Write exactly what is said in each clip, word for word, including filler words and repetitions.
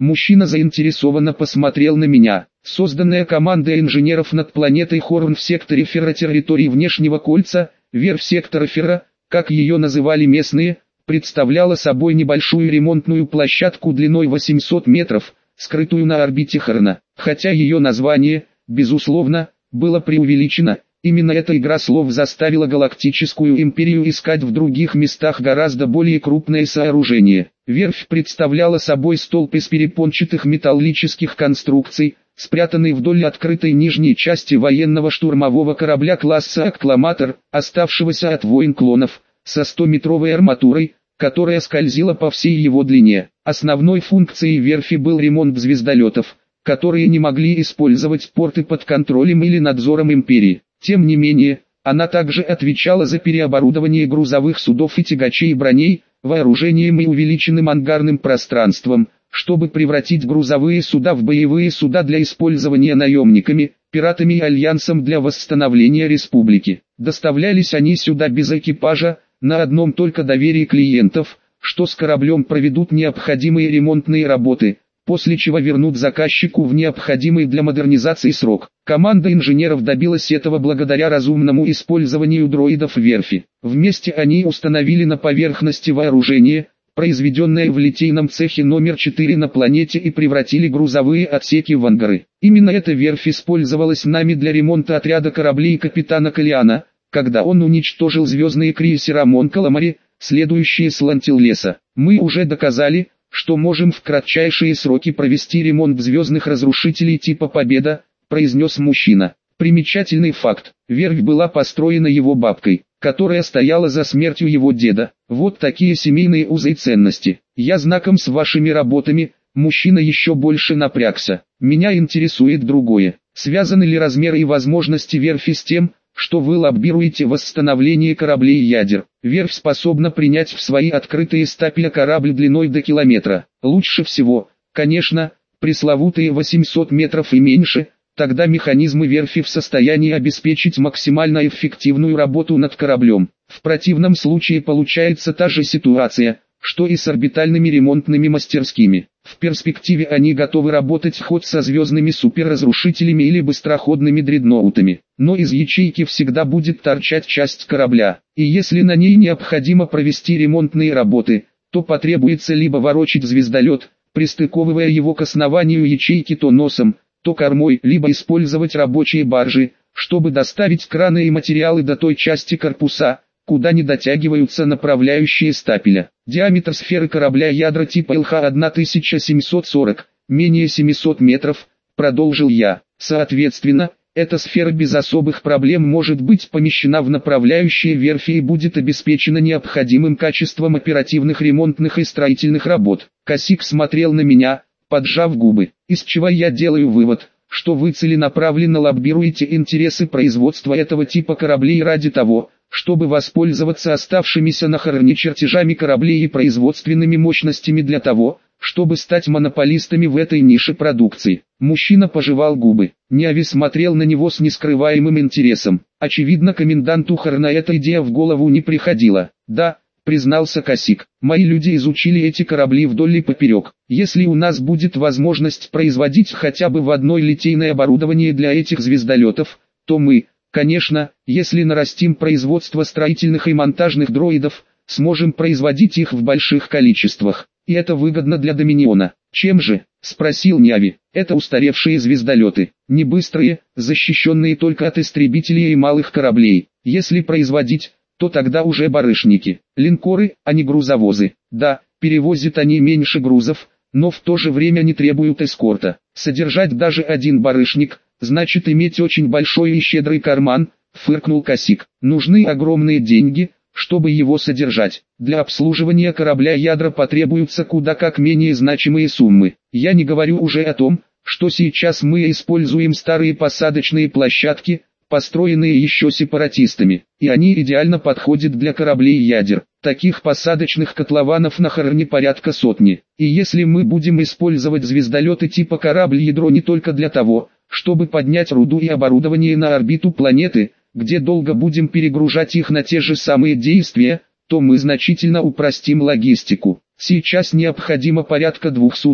Мужчина заинтересованно посмотрел на меня. Созданная команда инженеров над планетой Хорн в секторе ферротерритории внешнего кольца, верфь сектора Ферра, как ее называли местные, представляла собой небольшую ремонтную площадку длиной восемьсот метров, скрытую на орбите Хорна. Хотя ее название, безусловно, было преувеличено, именно эта игра слов заставила Галактическую Империю искать в других местах гораздо более крупное сооружение. Верфь представляла собой столб из перепончатых металлических конструкций, спрятанный вдоль открытой нижней части военного штурмового корабля класса «Аккламатор», оставшегося от войн клонов, со стометровой арматурой, которая скользила по всей его длине. Основной функцией верфи был ремонт звездолетов, которые не могли использовать порты под контролем или надзором Империи. Тем не менее, она также отвечала за переоборудование грузовых судов и тягачей броней, вооружением и увеличенным ангарным пространством, чтобы превратить грузовые суда в боевые суда для использования наемниками, пиратами и альянсом для восстановления республики. Доставлялись они сюда без экипажа, на одном только доверии клиентов, что с кораблем проведут необходимые ремонтные работы, после чего вернут заказчику в необходимый для модернизации срок. Команда инженеров добилась этого благодаря разумному использованию дроидов верфи. Вместе они установили на поверхности вооружение, произведенное в литейном цехе номер четыре на планете, и превратили грузовые отсеки в ангары. Именно эта верфь использовалась нами для ремонта отряда кораблей капитана Калиана, когда он уничтожил звездные крейсера Мон Каламари, следующие с Лантиллеса. Мы уже доказали, что можем в кратчайшие сроки провести ремонт звездных разрушителей типа «Победа», произнес мужчина. Примечательный факт: верфь была построена его бабкой, которая стояла за смертью его деда. Вот такие семейные узы и ценности. Я знаком с вашими работами. Мужчина еще больше напрягся. Меня интересует другое. Связаны ли размеры и возможности верфи с тем, что вы лоббируете восстановление кораблей и ядер? Верфь способна принять в свои открытые стапеля корабль длиной до километра. Лучше всего, конечно, пресловутые восемьсот метров и меньше. Тогда механизмы верфи в состоянии обеспечить максимально эффективную работу над кораблем. В противном случае получается та же ситуация, что и с орбитальными ремонтными мастерскими. В перспективе они готовы работать хоть со звездными суперразрушителями или быстроходными дредноутами, но из ячейки всегда будет торчать часть корабля, и если на ней необходимо провести ремонтные работы, то потребуется либо ворочить звездолет, пристыковывая его к основанию ячейки то носом, то кормой, либо использовать рабочие баржи, чтобы доставить краны и материалы до той части корпуса, куда не дотягиваются направляющие стапеля. Диаметр сферы корабля ядра типа эл ха тысяча семьсот сорок, менее семисот метров, продолжил я. Соответственно, эта сфера без особых проблем может быть помещена в направляющие верфи и будет обеспечена необходимым качеством оперативных ремонтных и строительных работ. Косик смотрел на меня, поджав губы, из чего я делаю вывод, что вы целенаправленно лоббируете интересы производства этого типа кораблей ради того, чтобы воспользоваться оставшимися на Хорне чертежами кораблей и производственными мощностями для того, чтобы стать монополистами в этой нише продукции. Мужчина пожевал губы. Няви смотрел на него с нескрываемым интересом. Очевидно, коменданту Хорна эта идея в голову не приходила. Да, признался Косик, мои люди изучили эти корабли вдоль и поперек. Если у нас будет возможность производить хотя бы в одной литейное оборудование для этих звездолетов, то мы, конечно, если нарастим производство строительных и монтажных дроидов, сможем производить их в больших количествах. И это выгодно для Доминиона. Чем же? Спросил Няви. Это устаревшие звездолеты, не быстрые, защищенные только от истребителей и малых кораблей. Если производить, то тогда уже барышники, линкоры, а не грузовозы. Да, перевозят они меньше грузов, но в то же время не требуют эскорта. Содержать даже один барышник, значит иметь очень большой и щедрый карман, фыркнул Косик. Нужны огромные деньги, чтобы его содержать. Для обслуживания корабля ядра потребуются куда как менее значимые суммы. Я не говорю уже о том, что сейчас мы используем старые посадочные площадки, построенные еще сепаратистами, и они идеально подходят для кораблей ядер. Таких посадочных котлованов на Хорне порядка сотни. И если мы будем использовать звездолеты типа корабль-ядро не только для того, чтобы поднять руду и оборудование на орбиту планеты, где долго будем перегружать их на те же самые действия, то мы значительно упростим логистику. Сейчас необходимо порядка двух суток,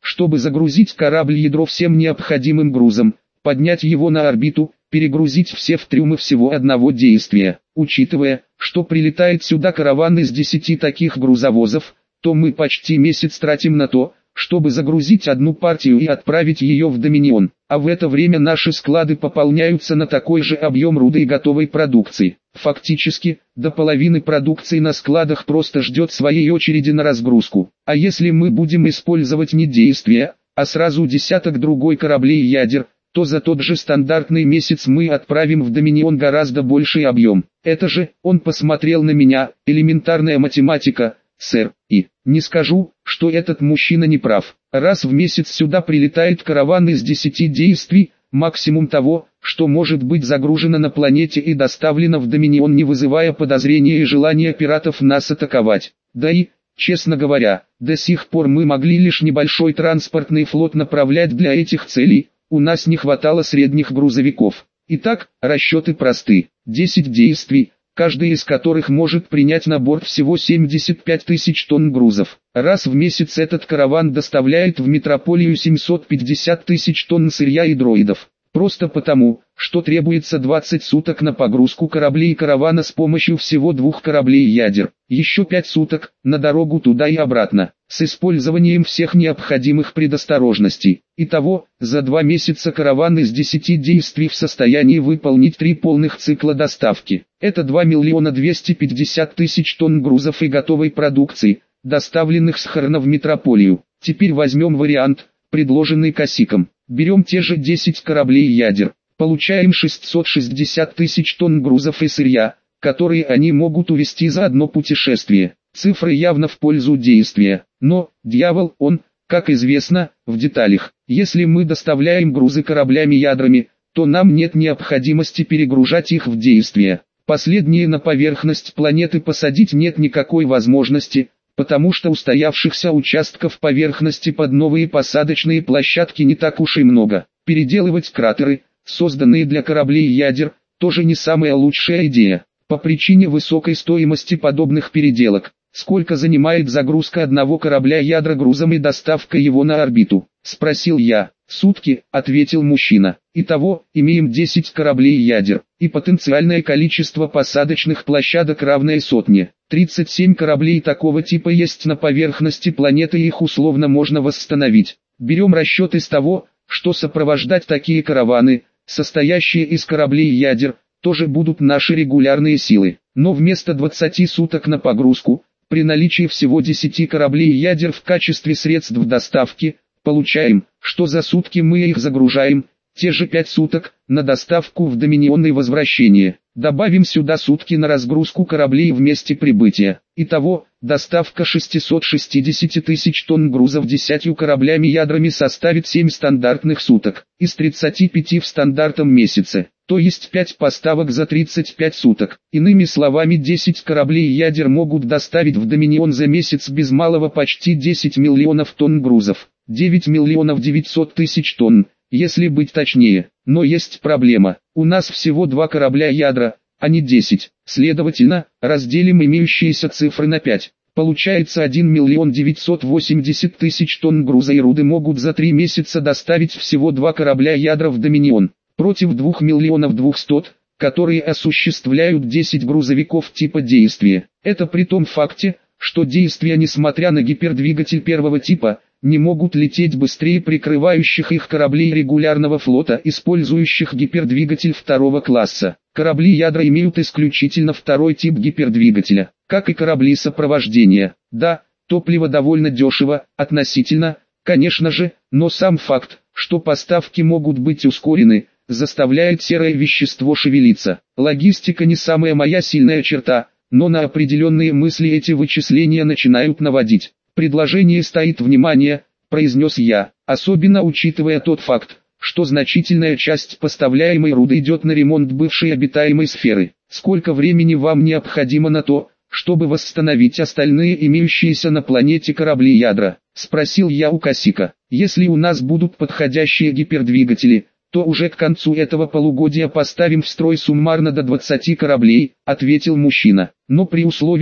чтобы загрузить корабль ядро всем необходимым грузом, поднять его на орбиту, перегрузить все в трюмы всего одного действия. Учитывая, что прилетает сюда караван из десяти таких грузовозов, то мы почти месяц тратим на то, чтобы загрузить одну партию и отправить ее в Доминион, а в это время наши склады пополняются на такой же объем руды и готовой продукции. Фактически, до половины продукции на складах просто ждет своей очереди на разгрузку. А если мы будем использовать не действия, а сразу десяток другой кораблей и ядер, то за тот же стандартный месяц мы отправим в Доминион гораздо больший объем. Это же, он посмотрел на меня, элементарная математика, сэр, и не скажу, что этот мужчина не прав. Раз в месяц сюда прилетает караван из десяти действий, максимум того, что может быть загружено на планете и доставлено в Доминион, не вызывая подозрения и желания пиратов нас атаковать. Да и, честно говоря, до сих пор мы могли лишь небольшой транспортный флот направлять для этих целей, у нас не хватало средних грузовиков. Итак, расчеты просты. десять действий, каждый из которых может принять на борт всего семьдесят пять тысяч тонн грузов. Раз в месяц этот караван доставляет в метрополию семьсот пятьдесят тысяч тонн сырья и дроидов. Просто потому, что требуется двадцать суток на погрузку кораблей и каравана с помощью всего двух кораблей ядер. Еще пять суток на дорогу туда и обратно, с использованием всех необходимых предосторожностей. Итого, за два месяца караван из десяти действий в состоянии выполнить три полных цикла доставки. Это два миллиона двести пятьдесят тысяч тонн грузов и готовой продукции, доставленных с Хорна в метрополию. Теперь возьмем вариант, предложенный Косиком. Берем те же десять кораблей ядер, получаем шестьсот шестьдесят тысяч тонн грузов и сырья, которые они могут увезти за одно путешествие. Цифры явно в пользу действия, но, дьявол, он, как известно, в деталях. Если мы доставляем грузы кораблями-ядрами, то нам нет необходимости перегружать их в действие. Последние на поверхность планеты посадить нет никакой возможности, потому что устоявшихся участков поверхности под новые посадочные площадки не так уж и много. Переделывать кратеры, созданные для кораблей ядер, тоже не самая лучшая идея. По причине высокой стоимости подобных переделок, сколько занимает загрузка одного корабля ядра грузом и доставка его на орбиту? Спросил я. Сутки, ответил мужчина. Итого, имеем десять кораблей ядер, и потенциальное количество посадочных площадок равное сотне. тридцать семь кораблей такого типа есть на поверхности планеты, и их условно можно восстановить. Берем расчет из того, что сопровождать такие караваны, состоящие из кораблей ядер, тоже будут наши регулярные силы. Но вместо двадцати суток на погрузку, при наличии всего десяти кораблей ядер в качестве средств доставки, получаем, что за сутки мы их загружаем, те же пять суток, на доставку в Доминион и возвращение. Добавим сюда сутки на разгрузку кораблей в месте прибытия. Итого, доставка шестисот шестидесяти тысяч тонн грузов десятью кораблями-ядрами составит семь стандартных суток, из тридцати пяти в стандартном месяце, то есть пять поставок за тридцать пять суток. Иными словами, десять кораблей ядер могут доставить в Доминион за месяц без малого почти десять миллионов тонн грузов, девять миллионов девятьсот тысяч тонн, если быть точнее. Но есть проблема, у нас всего два корабля ядра, а не десять, следовательно, разделим имеющиеся цифры на пять. Получается один миллион девятьсот восемьдесят тысяч тонн груза и руды могут за три месяца доставить всего два корабля ядра в Доминион, против двух миллионов двухсот, которые осуществляют десять грузовиков типа действия. Это при том факте, что действия, несмотря на гипердвигатель первого типа, не могут лететь быстрее прикрывающих их кораблей регулярного флота, использующих гипердвигатель второго класса. Корабли ядра имеют исключительно второй тип гипердвигателя, как и корабли сопровождения. Да, топливо довольно дешево, относительно, конечно же, но сам факт, что поставки могут быть ускорены, заставляет серое вещество шевелиться. Логистика не самая моя сильная черта, но на определенные мысли эти вычисления начинают наводить. «Предложение стоит внимание», — произнес я, особенно учитывая тот факт, что значительная часть поставляемой руды идет на ремонт бывшей обитаемой сферы. Сколько времени вам необходимо на то, чтобы восстановить остальные имеющиеся на планете корабли ядра? Спросил я у Косика. Если у нас будут подходящие гипердвигатели, то уже к концу этого полугодия поставим в строй суммарно до двадцати кораблей, ответил мужчина. Но при условии,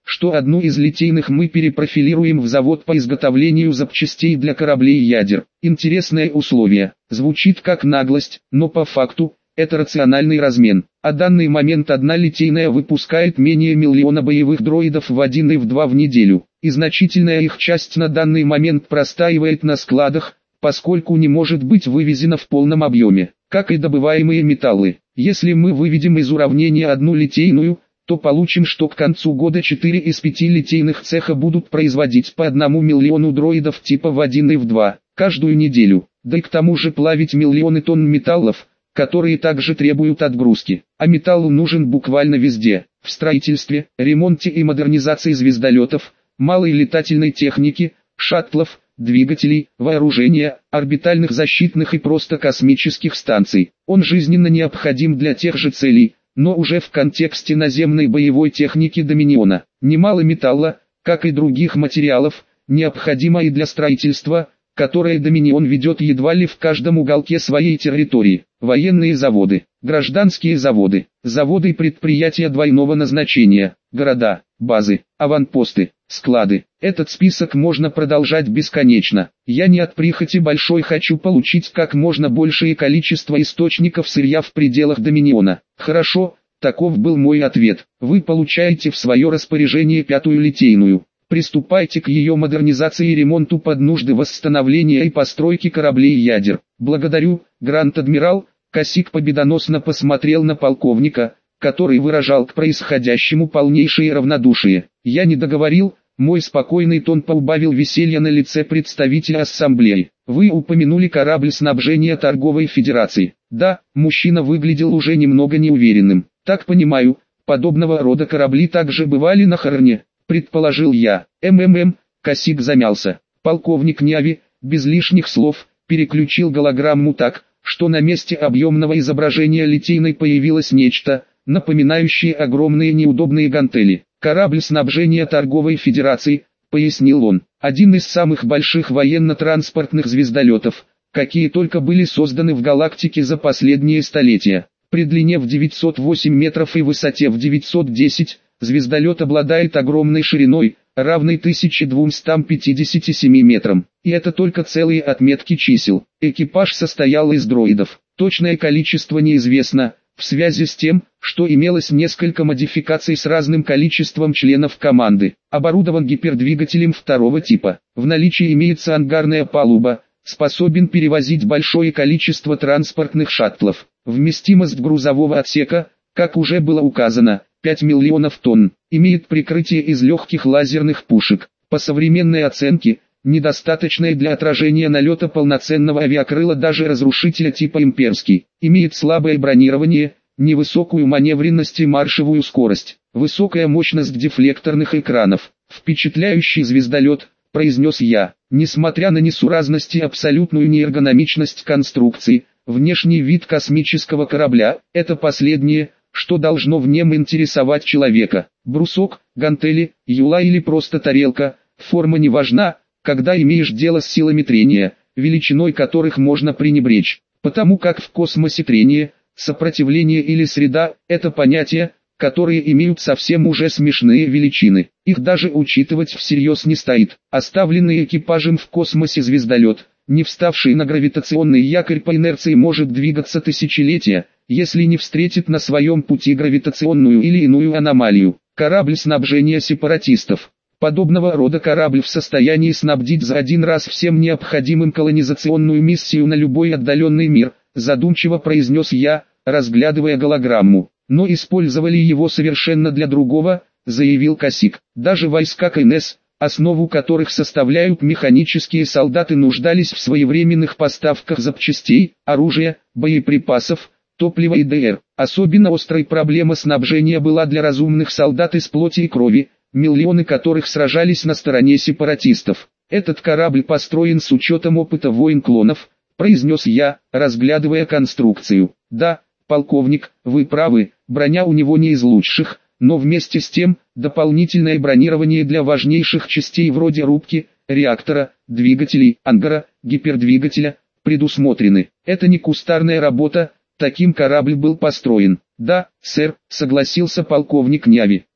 что одну из литейных мы перепрофилируем в завод по изготовлению запчастей для кораблей ядер. Интересное условие. Звучит как наглость, но по факту это рациональный размен. А данный момент одна литейная выпускает менее миллиона боевых дроидов в один и в два в неделю. И значительная их часть на данный момент простаивает на складах, поскольку не может быть вывезена в полном объеме, как и добываемые металлы. Если мы выведем из уравнения одну литейную, то получим, что к концу года четыре из пяти литейных цеха будут производить по одному миллиону дроидов типа в один и в два, каждую неделю, да и к тому же плавить миллионы тонн металлов, которые также требуют отгрузки. А металл нужен буквально везде: в строительстве, ремонте и модернизации звездолетов, малой летательной техники, шаттлов, двигателей, вооружения, орбитальных защитных и просто космических станций. Он жизненно необходим для тех же целей, но уже в контексте наземной боевой техники Доминиона. Немало металла, как и других материалов, необходимо и для строительства, которое Доминион ведет едва ли в каждом уголке своей территории. Военные заводы, гражданские заводы, заводы и предприятия двойного назначения, города, базы, аванпосты, склады. Этот список можно продолжать бесконечно. Я не от прихоти большой хочу получить как можно большее количество источников сырья в пределах Доминиона. Хорошо, таков был мой ответ. Вы получаете в свое распоряжение пятую литейную. Приступайте к ее модернизации и ремонту под нужды восстановления и постройки кораблей ядер. Благодарю, Гранд-адмирал. Косик победоносно посмотрел на полковника, который выражал к происходящему полнейшее равнодушие. Я не договорил, мой спокойный тон поубавил веселье на лице представителя ассамблеи. Вы упомянули корабль снабжения торговой федерации. Да, мужчина выглядел уже немного неуверенным. Так понимаю, подобного рода корабли также бывали на Хорне, предположил я. МММ, Косик замялся. Полковник Ньяви, без лишних слов, переключил голограмму так, что на месте объемного изображения литейной появилось нечто, напоминающее огромные неудобные гантели. Корабль снабжения торговой федерации, пояснил он, один из самых больших военно-транспортных звездолетов, какие только были созданы в галактике за последние столетия. При длине в девятьсот восемь метров и высоте в девятьсот десять, звездолет обладает огромной шириной, равной тысяча двумстам пятидесяти семи метрам. И это только целые отметки чисел. Экипаж состоял из дроидов. Точное количество неизвестно, в связи с тем, что имелось несколько модификаций с разным количеством членов команды. Оборудован гипердвигателем второго типа. В наличии имеется ангарная палуба, способен перевозить большое количество транспортных шаттлов. Вместимость грузового отсека, как уже было указано, пять миллионов тонн, имеет прикрытие из легких лазерных пушек. По современной оценке, недостаточное для отражения налета полноценного авиакрыла даже разрушителя типа «Имперский». Имеет слабое бронирование, невысокую маневренность и маршевую скорость, высокая мощность дефлекторных экранов. Впечатляющий звездолет, произнес я. Несмотря на несуразность и абсолютную неэргономичность конструкции, внешний вид космического корабля – это последнее, что должно в нем интересовать человека. Брусок, гантели, юла или просто тарелка, форма не важна, когда имеешь дело с силами трения, величиной которых можно пренебречь, потому как в космосе трение, сопротивление или среда – это понятия, которые имеют совсем уже смешные величины. Их даже учитывать всерьез не стоит. Оставленный экипажем в космосе звездолет, не вставший на гравитационный якорь по инерции, может двигаться тысячелетия, если не встретит на своем пути гравитационную или иную аномалию. Корабль снабжения сепаратистов. Подобного рода корабль в состоянии снабдить за один раз всем необходимым колонизационную миссию на любой отдаленный мир, задумчиво произнес я, разглядывая голограмму. Но использовали его совершенно для другого, заявил Косик. Даже войска КНС, основу которых составляют механические солдаты, нуждались в своевременных поставках запчастей, оружия, боеприпасов, топлива и ДР. Особенно острой проблема снабжения была для разумных солдат из плоти и крови, миллионы которых сражались на стороне сепаратистов. Этот корабль построен с учетом опыта войн клонов, произнес я, разглядывая конструкцию. Да, полковник, вы правы, броня у него не из лучших, но вместе с тем, дополнительное бронирование для важнейших частей вроде рубки, реактора, двигателей, ангара, гипердвигателя, предусмотрены. Это не кустарная работа, таким корабль был построен. Да, сэр, согласился полковник Ньяви.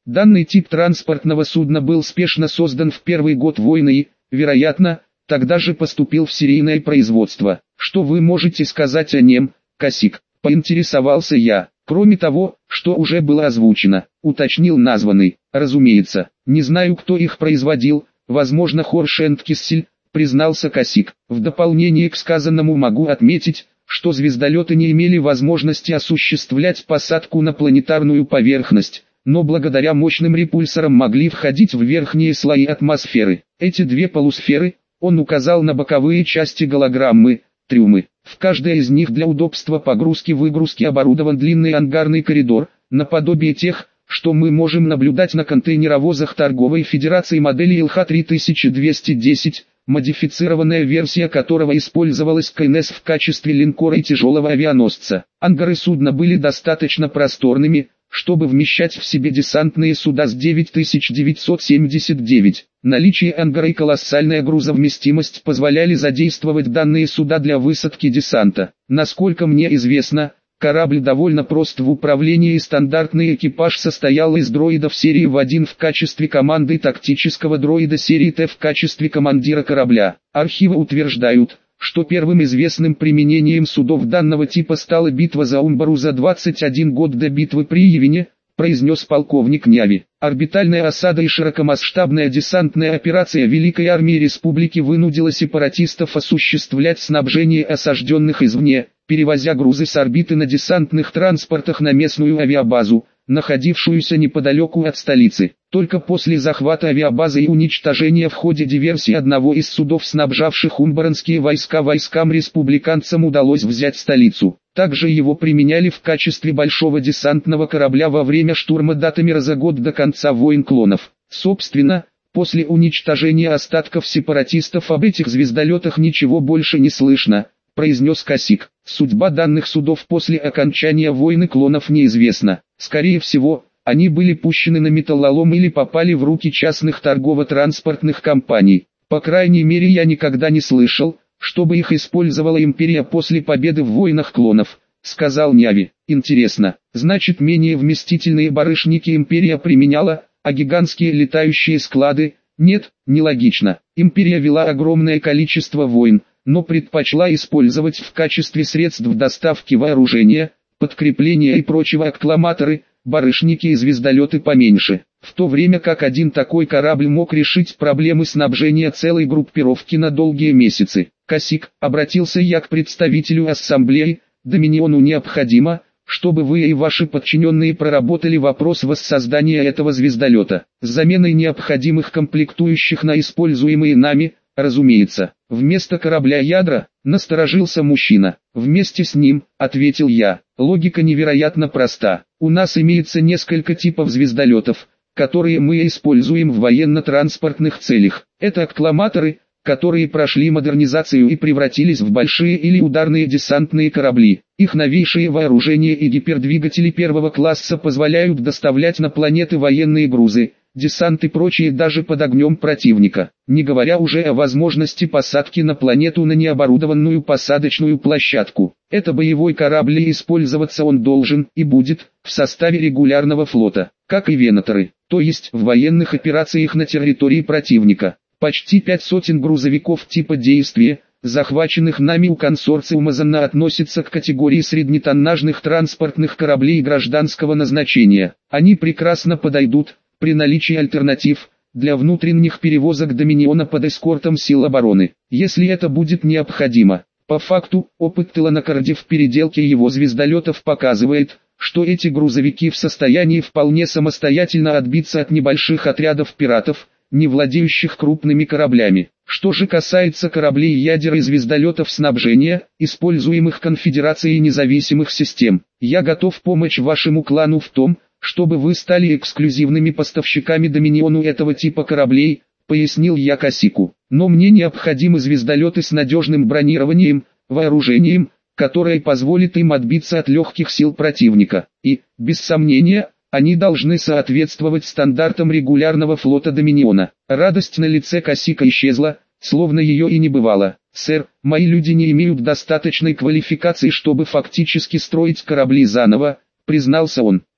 Данный тип транспортного судна был спешно создан в первый год войны и, вероятно, тогда же поступил в серийное производство. Что вы можете сказать о нем, Косик? Поинтересовался я. Кроме того, что уже было озвучено, уточнил названный. Разумеется, не знаю, кто их производил, возможно, Хорш энд Киссель, признался Косик. В дополнение к сказанному могу отметить, что звездолеты не имели возможности осуществлять посадку на планетарную поверхность, но благодаря мощным репульсорам могли входить в верхние слои атмосферы. Эти две полусферы, он указал на боковые части голограммы, трюмы. В каждой из них для удобства погрузки-выгрузки оборудован длинный ангарный коридор, наподобие тех, что мы можем наблюдать на контейнеровозах Торговой Федерации модели эл ха три тысяча двести десять, модифицированная версия которого использовалась ка эн эс в качестве линкора и тяжелого авианосца. Ангары судна были достаточно просторными, чтобы вмещать в себе десантные суда с девять тысяч девятьсот семьдесят девять. Наличие ангара и колоссальная грузовместимость позволяли задействовать данные суда для высадки десанта. Насколько мне известно, корабль довольно прост в управлении и стандартный экипаж состоял из дроидов серии вэ один в качестве команды и тактического дроида серии тэ в качестве командира корабля. Архивы утверждают, что первым известным применением судов данного типа стала битва за Умбару за двадцать один год до битвы при Йевене, произнес полковник Няви. Орбитальная осада и широкомасштабная десантная операция Великой Армии Республики вынудила сепаратистов осуществлять снабжение осажденных извне, перевозя грузы с орбиты на десантных транспортах на местную авиабазу, находившуюся неподалеку от столицы. Только после захвата авиабазы и уничтожения в ходе диверсии одного из судов, снабжавших умбаранские войска, войскам-республиканцам удалось взять столицу. Также его применяли в качестве большого десантного корабля во время штурма Датамира за год до конца войн клонов. Собственно, после уничтожения остатков сепаратистов об этих звездолетах ничего больше не слышно, произнес Косик. Судьба данных судов после окончания войны клонов неизвестна. Скорее всего, они были пущены на металлолом или попали в руки частных торгово-транспортных компаний. По крайней мере, я никогда не слышал, чтобы их использовала Империя после победы в войнах клонов, сказал Няви. Интересно, значит, менее вместительные барышники Империя применяла, а гигантские летающие склады? Нет, нелогично. Империя вела огромное количество войн, но предпочла использовать в качестве средств доставки вооружения, подкрепления и прочего аккламаторы, барышники и звездолеты поменьше. В то время как один такой корабль мог решить проблемы снабжения целой группировки на долгие месяцы. Косик, обратился я к представителю ассамблеи, Доминиону необходимо, чтобы вы и ваши подчиненные проработали вопрос воссоздания этого звездолета, с заменой необходимых комплектующих на используемые нами, разумеется. Вместо корабля ядра, насторожился мужчина. Вместе с ним, ответил я. Логика невероятно проста. У нас имеется несколько типов звездолетов, которые мы используем в военно-транспортных целях. Это аккламаторы, которые прошли модернизацию и превратились в большие или ударные десантные корабли. Их новейшие вооружения и гипердвигатели первого класса позволяют доставлять на планеты военные грузы, десант и прочее даже под огнем противника, не говоря уже о возможности посадки на планету на необорудованную посадочную площадку. Это боевой корабль, и использоваться он должен и будет в составе регулярного флота, как и венаторы, то есть в военных операциях на территории противника. Почти пять сотен грузовиков типа действия, захваченных нами у консорциума ЗАНА, относятся к категории среднетоннажных транспортных кораблей гражданского назначения. Они прекрасно подойдут, при наличии альтернатив, для внутренних перевозок Доминиона под эскортом сил обороны, если это будет необходимо. По факту, опыт Теланакарди в переделке его звездолетов показывает, что эти грузовики в состоянии вполне самостоятельно отбиться от небольших отрядов пиратов, не владеющих крупными кораблями. Что же касается кораблей ядер и звездолетов снабжения, используемых Конфедерацией независимых систем, я готов помочь вашему клану в том, чтобы вы стали эксклюзивными поставщиками Доминиону этого типа кораблей, пояснил я Косику. Но мне необходимы звездолеты с надежным бронированием, вооружением, которое позволит им отбиться от легких сил противника. И, без сомнения, они должны соответствовать стандартам регулярного флота Доминиона. Радость на лице Косика исчезла, словно ее и не бывало. «Сэр, мои люди не имеют достаточной квалификации, чтобы фактически строить корабли заново», признался он.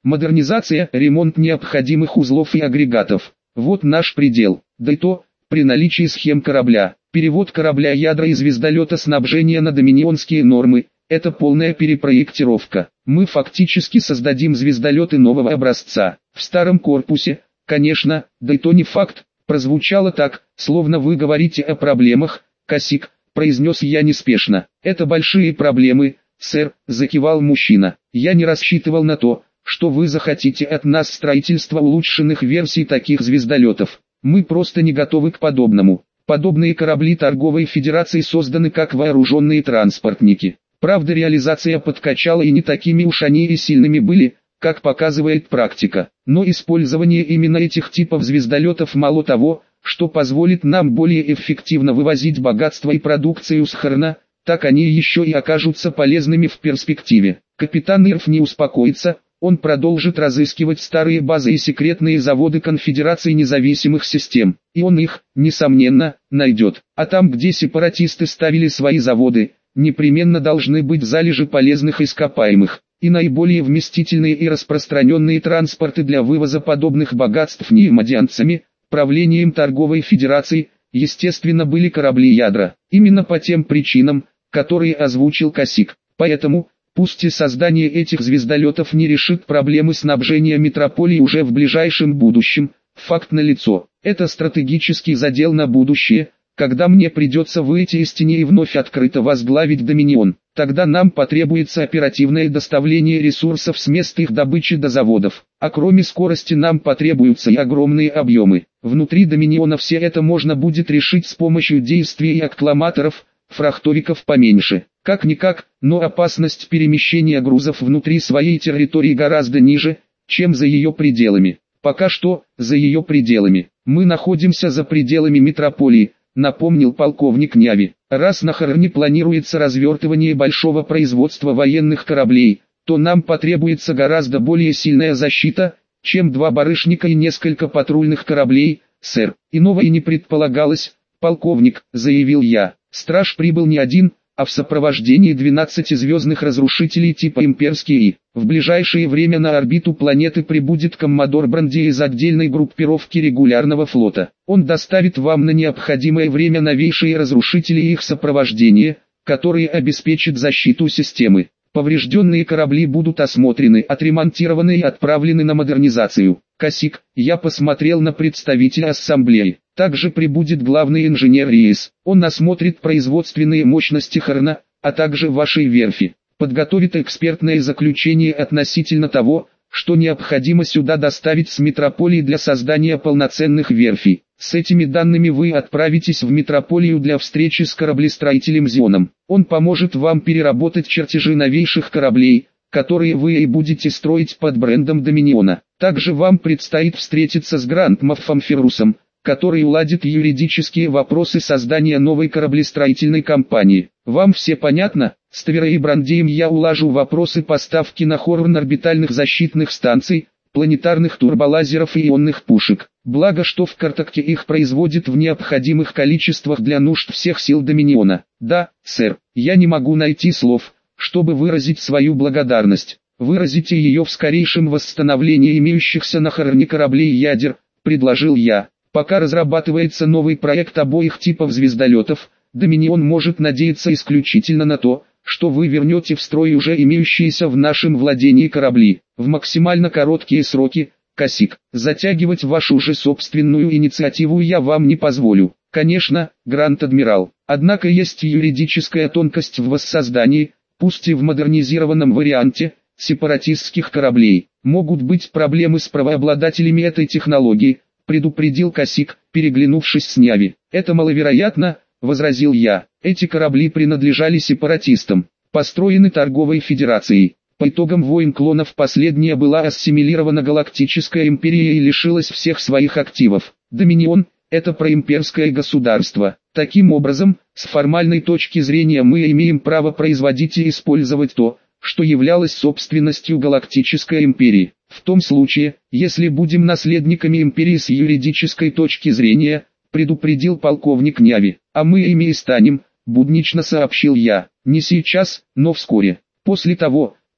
Модернизация, ремонт необходимых узлов и агрегатов. Вот наш предел. Да и то, при наличии схем корабля. Перевод корабля ядра и звездолета снабжения на доминионские нормы. Это полная перепроектировка. Мы фактически создадим звездолеты нового образца. В старом корпусе, конечно, да и то не факт. Прозвучало так, словно вы говорите о проблемах, Косик, произнес я неспешно. Это большие проблемы, сэр, закивал мужчина. Я не рассчитывал на то, что вы захотите от нас строительства улучшенных версий таких звездолетов. Мы просто не готовы к подобному. Подобные корабли торговой федерации созданы как вооруженные транспортники. Правда, реализация подкачала и не такими уж они и сильными были, как показывает практика. Но использование именно этих типов звездолетов мало того, что позволит нам более эффективно вывозить богатство и продукцию с Харна, так они еще и окажутся полезными в перспективе. Капитан Ирф не успокоится, он продолжит разыскивать старые базы и секретные заводы Конфедерации независимых систем. И он их, несомненно, найдет. А там, где сепаратисты ставили свои заводы, непременно должны быть залежи полезных ископаемых, и наиболее вместительные и распространенные транспорты для вывоза подобных богатств неимадианцами, правлением торговой федерации, естественно были корабли-ядра. Именно по тем причинам, которые озвучил Косик. Поэтому, пусть и создание этих звездолетов не решит проблемы снабжения метрополии уже в ближайшем будущем, факт налицо. Это стратегический задел на будущее. Когда мне придется выйти из тени и вновь открыто возглавить Доминион, тогда нам потребуется оперативное доставление ресурсов с мест их добычи до заводов. А кроме скорости нам потребуются и огромные объемы. Внутри Доминиона все это можно будет решить с помощью действий и аккламаторов, фрахтовиков поменьше. Как-никак, но опасность перемещения грузов внутри своей территории гораздо ниже, чем за ее пределами. Пока что, за ее пределами. Мы находимся за пределами метрополии, напомнил полковник Няви. Раз на Харне планируется развертывание большого производства военных кораблей, то нам потребуется гораздо более сильная защита, чем два барышника и несколько патрульных кораблей, сэр. Иного и не предполагалось, полковник, заявил я. Страж прибыл не один, а в сопровождении двенадцати звездных разрушителей типа имперские И. В ближайшее время на орбиту планеты прибудет коммодор Бранди из отдельной группировки регулярного флота. Он доставит вам на необходимое время новейшие разрушители и их сопровождение, которые обеспечат защиту системы. Поврежденные корабли будут осмотрены, отремонтированы и отправлены на модернизацию. Косик, я посмотрел на представителя ассамблеи. Также прибудет главный инженер РИЭС. Он осмотрит производственные мощности Харна, а также вашей верфи. Подготовит экспертное заключение относительно того, что необходимо сюда доставить с метрополии для создания полноценных верфей. С этими данными вы отправитесь в метрополию для встречи с кораблестроителем Зионом. Он поможет вам переработать чертежи новейших кораблей, которые вы и будете строить под брендом Доминиона. Также вам предстоит встретиться с Гранд-Маффом Феррусом, который уладит юридические вопросы создания новой кораблестроительной компании. Вам все понятно? С Твера и Брандием я улажу вопросы поставки на Хорн орбитальных защитных станций, планетарных турболазеров и ионных пушек. Благо, что в Картакте их производят в необходимых количествах для нужд всех сил Доминиона. Да, сэр, я не могу найти слов, чтобы выразить свою благодарность. Выразите ее в скорейшем восстановлении имеющихся на Харне кораблей и ядер, предложил я. Пока разрабатывается новый проект обоих типов звездолетов, Доминион может надеяться исключительно на то, что вы вернете в строй уже имеющиеся в нашем владении корабли. В максимально короткие сроки, Косик, затягивать вашу же собственную инициативу я вам не позволю. Конечно, Гранд-Адмирал. Однако есть юридическая тонкость в воссоздании, пусть и в модернизированном варианте, сепаратистских кораблей. Могут быть проблемы с правообладателями этой технологии, предупредил Косик, переглянувшись с Няви. Это маловероятно, возразил я. Эти корабли принадлежали сепаратистам, построены торговой федерацией. По итогам войн клонов последняя была ассимилирована Галактическая империя и лишилась всех своих активов. Доминион – это проимперское государство. Таким образом, с формальной точки зрения мы имеем право производить и использовать то, что являлось собственностью Галактической империи. В том случае, если будем наследниками империи с юридической точки зрения, предупредил полковник Няви, а мы ими и станем, буднично сообщил я. Не сейчас, но вскоре. После того,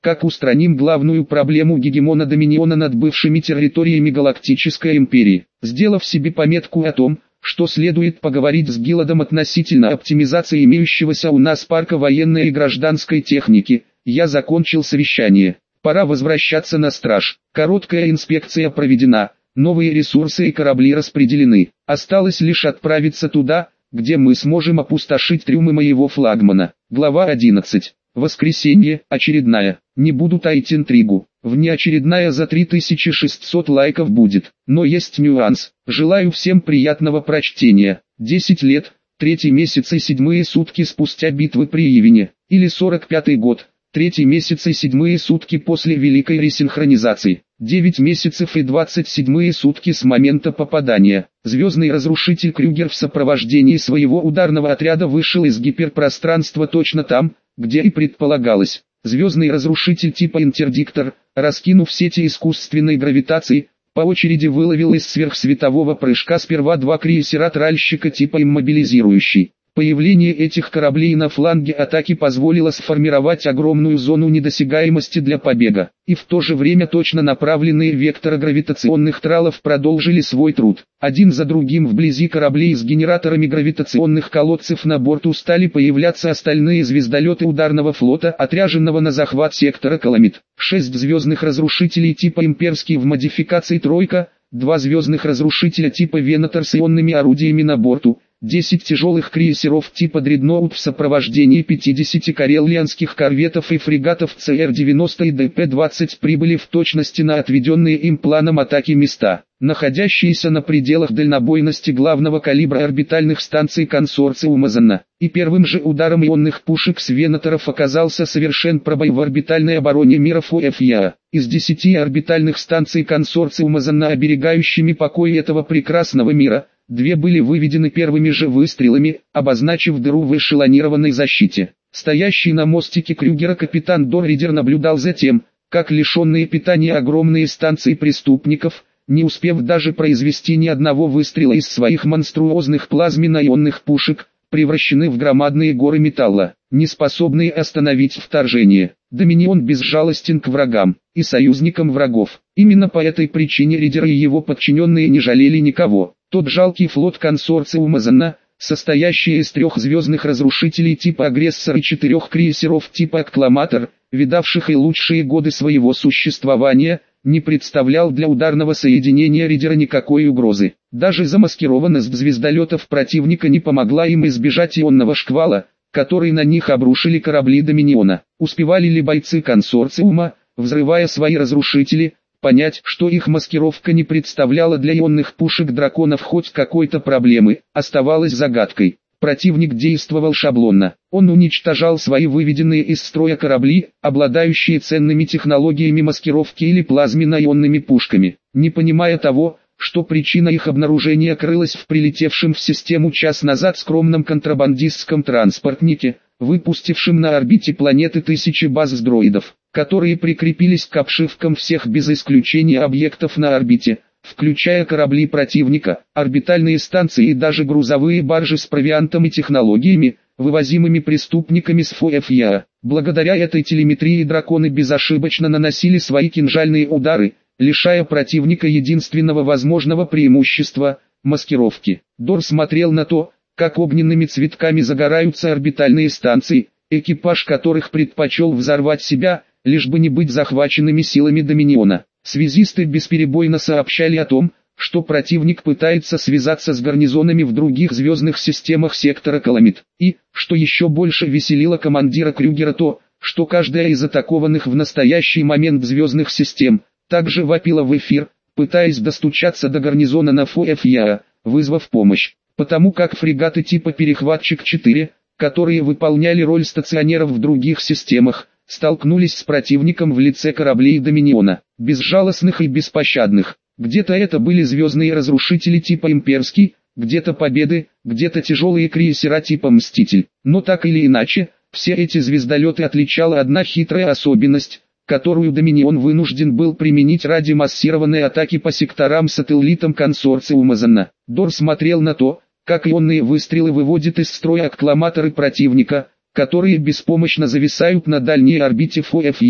как устраним главную проблему гегемона Доминиона над бывшими территориями Галактической Империи. Сделав себе пометку о том, что следует поговорить с Гилладом относительно оптимизации имеющегося у нас парка военной и гражданской техники, я закончил совещание. Пора возвращаться на страж. Короткая инспекция проведена, новые ресурсы и корабли распределены. Осталось лишь отправиться туда, где мы сможем опустошить трюмы моего флагмана. Глава одиннадцать. Воскресенье, очередная. Не буду таить интригу. Внеочередная за три тысячи шестьсот лайков будет. Но есть нюанс. Желаю всем приятного прочтения. десять лет, третий месяц и седьмые сутки спустя битвы при Ивине. Или сорок пятый год, третий месяц и седьмые сутки после Великой Ресинхронизации. девять месяцев и двадцать седьмые сутки с момента попадания. Звездный разрушитель Крюгер в сопровождении своего ударного отряда вышел из гиперпространства точно там, где и предполагалось. Звездный разрушитель типа Интердиктор, раскинув сети искусственной гравитации, по очереди выловил из сверхсветового прыжка сперва два крейсера-тральщика типа Иммобилизирующий. Появление этих кораблей на фланге атаки позволило сформировать огромную зону недосягаемости для побега, и в то же время точно направленные векторогравитационных тралов продолжили свой труд. Один за другим вблизи кораблей с генераторами гравитационных колодцев на борту стали появляться остальные звездолеты ударного флота, отряженного на захват сектора Каламит. Шесть звездных разрушителей типа Имперский в модификации «Тройка», два звездных разрушителя типа Венатор с ионными орудиями на борту, десять тяжелых крейсеров типа Дредноут в сопровождении пятидесяти карелианских корветов и фрегатов Цэ Эр девяносто и Дэ Пэ двадцать прибыли в точности на отведенные им планом атаки места. Находящиеся на пределах дальнобойности главного калибра орбитальных станций консорциума Занна. И первым же ударом ионных пушек с Венаторов оказался совершен пробой в орбитальной обороне мира Фо Эф Я. Из десяти орбитальных станций консорциума Занна, оберегающими покой этого прекрасного мира, две были выведены первыми же выстрелами, обозначив дыру в эшелонированной защите. Стоящий на мостике Крюгера капитан Дорридер наблюдал за тем, как лишенные питания огромные станции преступников, не успев даже произвести ни одного выстрела из своих монструозных плазменно-ионных пушек, превращены в громадные горы металла, не способные остановить вторжение. Доминион безжалостен к врагам и союзникам врагов. Именно по этой причине Ридер и его подчиненные не жалели никого. Тот жалкий флот консорциума Занна, состоящий из трех звездных разрушителей типа Агрессор и четырех крейсеров типа Аккламатор, видавших и лучшие годы своего существования, не представлял для ударного соединения Ридера никакой угрозы. Даже замаскированность звездолетов противника не помогла им избежать ионного шквала, который на них обрушили корабли Доминиона. Успевали ли бойцы консорциума, взрывая свои разрушители, понять, что их маскировка не представляла для ионных пушек драконов хоть какой-то проблемы, оставалось загадкой. Противник действовал шаблонно. Он уничтожал свои выведенные из строя корабли, обладающие ценными технологиями маскировки или плазменно-ионными пушками, не понимая того, что причина их обнаружения крылась в прилетевшем в систему час назад скромном контрабандистском транспортнике, выпустившем на орбите планеты тысячи баз дроидов, которые прикрепились к обшивкам всех без исключения объектов на орбите, включая корабли противника, орбитальные станции и даже грузовые баржи с провиантом и технологиями, вывозимыми преступниками с Фо Эф Я. Благодаря этой телеметрии драконы безошибочно наносили свои кинжальные удары, лишая противника единственного возможного преимущества – маскировки. Дор смотрел на то, как огненными цветками загораются орбитальные станции, экипаж которых предпочел взорвать себя, лишь бы не быть захваченными силами Доминиона. Связисты бесперебойно сообщали о том, что противник пытается связаться с гарнизонами в других звездных системах сектора Каламит. И, что еще больше веселило командира Крюгера, то, что каждая из атакованных в настоящий момент звездных систем, также вопила в эфир, пытаясь достучаться до гарнизона на Фо Эф Я, вызвав помощь. Потому как фрегаты типа Перехватчик четыре, которые выполняли роль стационеров в других системах, столкнулись с противником в лице кораблей Доминиона, безжалостных и беспощадных. Где-то это были звездные разрушители типа Имперский, где-то Победы, где-то тяжелые крейсера типа Мститель. Но так или иначе, все эти звездолеты отличала одна хитрая особенность, которую Доминион вынужден был применить ради массированной атаки по секторам-сателлитам консорциума Занна. Дор смотрел на то, как ионные выстрелы выводят из строя аккламаторы противника, которые беспомощно зависают на дальней орбите Фо Эф Я.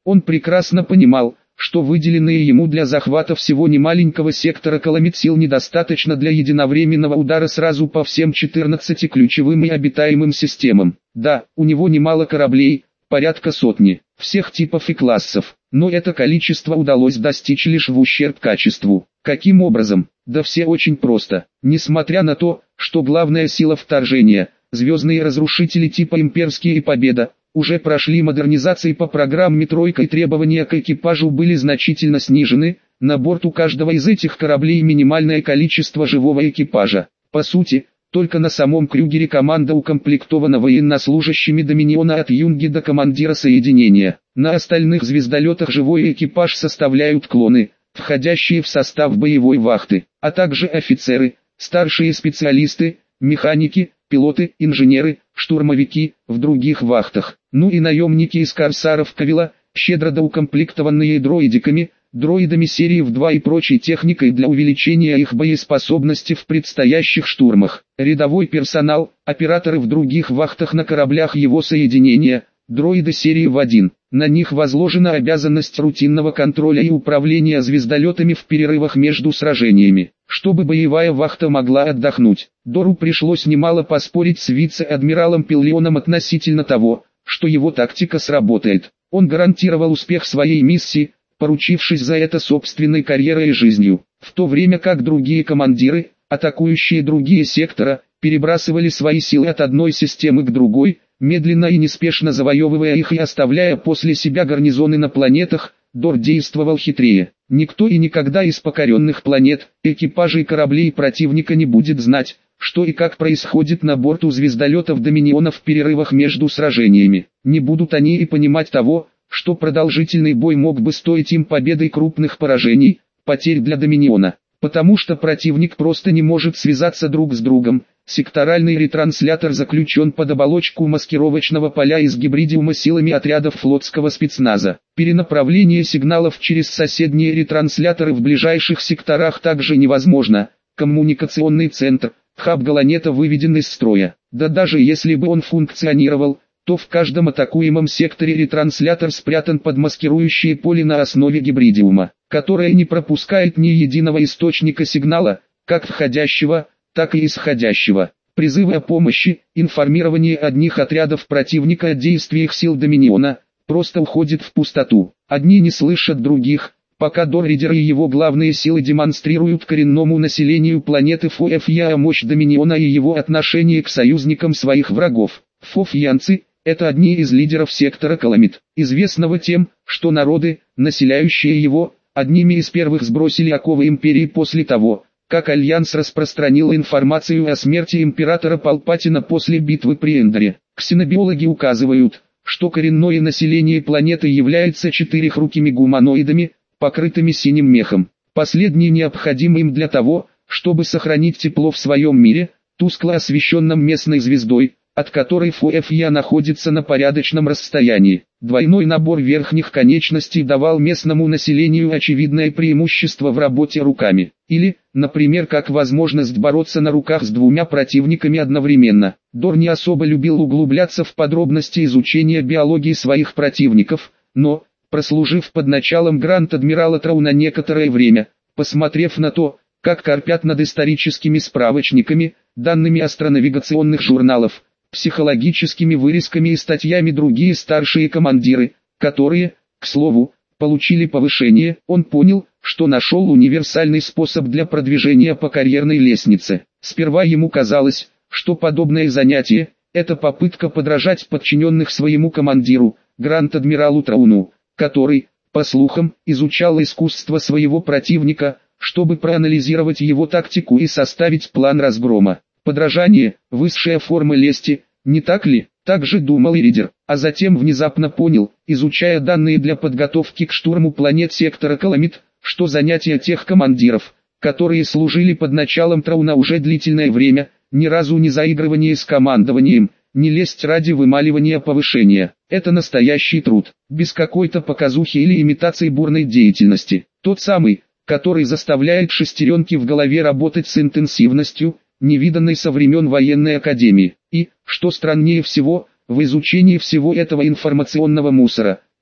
Он прекрасно понимал, что выделенные ему для захвата всего немаленького сектора Каламит сил недостаточно для единовременного удара сразу по всем четырнадцати ключевым и обитаемым системам. Да, у него немало кораблей, порядка сотни, всех типов и классов, но это количество удалось достичь лишь в ущерб качеству. Каким образом? Да все очень просто. Несмотря на то, что главная сила вторжения, звездные разрушители типа Имперские и Победа, уже прошли модернизации по программе «Тройка» и требования к экипажу были значительно снижены, на борт у каждого из этих кораблей минимальное количество живого экипажа. По сути, только на самом Крюгере команда укомплектована военнослужащими Доминиона от юнги до командира соединения. На остальных звездолетах живой экипаж составляют клоны, входящие в состав боевой вахты, а также офицеры, старшие специалисты, механики, пилоты, инженеры, штурмовики, в других вахтах. Ну и наемники из корсаров Кавила, щедро доукомплектованные дроидиками, дроидами серии эф два и прочей техникой для увеличения их боеспособности в предстоящих штурмах. Рядовой персонал, операторы в других вахтах на кораблях его соединения, дроиды серии эф один. На них возложена обязанность рутинного контроля и управления звездолетами в перерывах между сражениями. Чтобы боевая вахта могла отдохнуть, Дору пришлось немало поспорить с вице-адмиралом Пиллионом относительно того, что его тактика сработает. Он гарантировал успех своей миссии, поручившись за это собственной карьерой и жизнью, в то время как другие командиры, атакующие другие сектора, перебрасывали свои силы от одной системы к другой, медленно и неспешно завоевывая их и оставляя после себя гарнизоны на планетах. Дор действовал хитрее. Никто и никогда из покоренных планет, экипажей кораблей противника не будет знать, что и как происходит на борту звездолетов Доминиона в перерывах между сражениями. Не будут они и понимать того, что продолжительный бой мог бы стоить им победы и крупных поражений, потерь для Доминиона. Потому что противник просто не может связаться друг с другом. Секторальный ретранслятор заключен под оболочку маскировочного поля из гибридиума силами отрядов флотского спецназа. Перенаправление сигналов через соседние ретрансляторы в ближайших секторах также невозможно. Коммуникационный центр, хаб Галанета выведен из строя. Да даже если бы он функционировал, то в каждом атакуемом секторе ретранслятор спрятан под маскирующее поле на основе гибридиума, которое не пропускает ни единого источника сигнала, как входящего, так и исходящего. Призывы о помощи, информирование одних отрядов противника о действиях сил Доминиона, просто уходит в пустоту. Одни не слышат других, пока Дорридер и его главные силы демонстрируют коренному населению планеты Фофья мощь Доминиона и его отношение к союзникам своих врагов. Фофьянцы – это одни из лидеров сектора Каламит, известного тем, что народы, населяющие его, одними из первых сбросили оковы империи после того, как Альянс распространил информацию о смерти императора Палпатина после битвы при Эндоре. Ксенобиологи указывают, что коренное население планеты является четырехрукими гуманоидами, покрытыми синим мехом. Последние необходимы им для того, чтобы сохранить тепло в своем мире, тускло освещенном местной звездой, от которой Фофья находится на порядочном расстоянии. Двойной набор верхних конечностей давал местному населению очевидное преимущество в работе руками. Или, например, как возможность бороться на руках с двумя противниками одновременно. Дор не особо любил углубляться в подробности изучения биологии своих противников, но, прослужив под началом Гранд-адмирала Трауна некоторое время, посмотрев на то, как корпят над историческими справочниками, данными астронавигационных журналов, психологическими вырезками и статьями другие старшие командиры, которые, к слову, получили повышение, он понял, что нашел универсальный способ для продвижения по карьерной лестнице. Сперва ему казалось, что подобное занятие – это попытка подражать подчиненных своему командиру, Гранд-адмиралу Трауну, который, по слухам, изучал искусство своего противника, чтобы проанализировать его тактику и составить план разгрома. Подражание – высшая форма лести, не так ли? Так же думал и Ридер, а затем внезапно понял, изучая данные для подготовки к штурму планет сектора Каламит, что занятия тех командиров, которые служили под началом Трауна уже длительное время, ни разу не заигрывание с командованием, не лесть ради вымаливания повышения. Это настоящий труд, без какой-то показухи или имитации бурной деятельности. Тот самый, который заставляет шестеренки в голове работать с интенсивностью, невиданной со времен военной академии. И, что страннее всего, в изучении всего этого информационного мусора,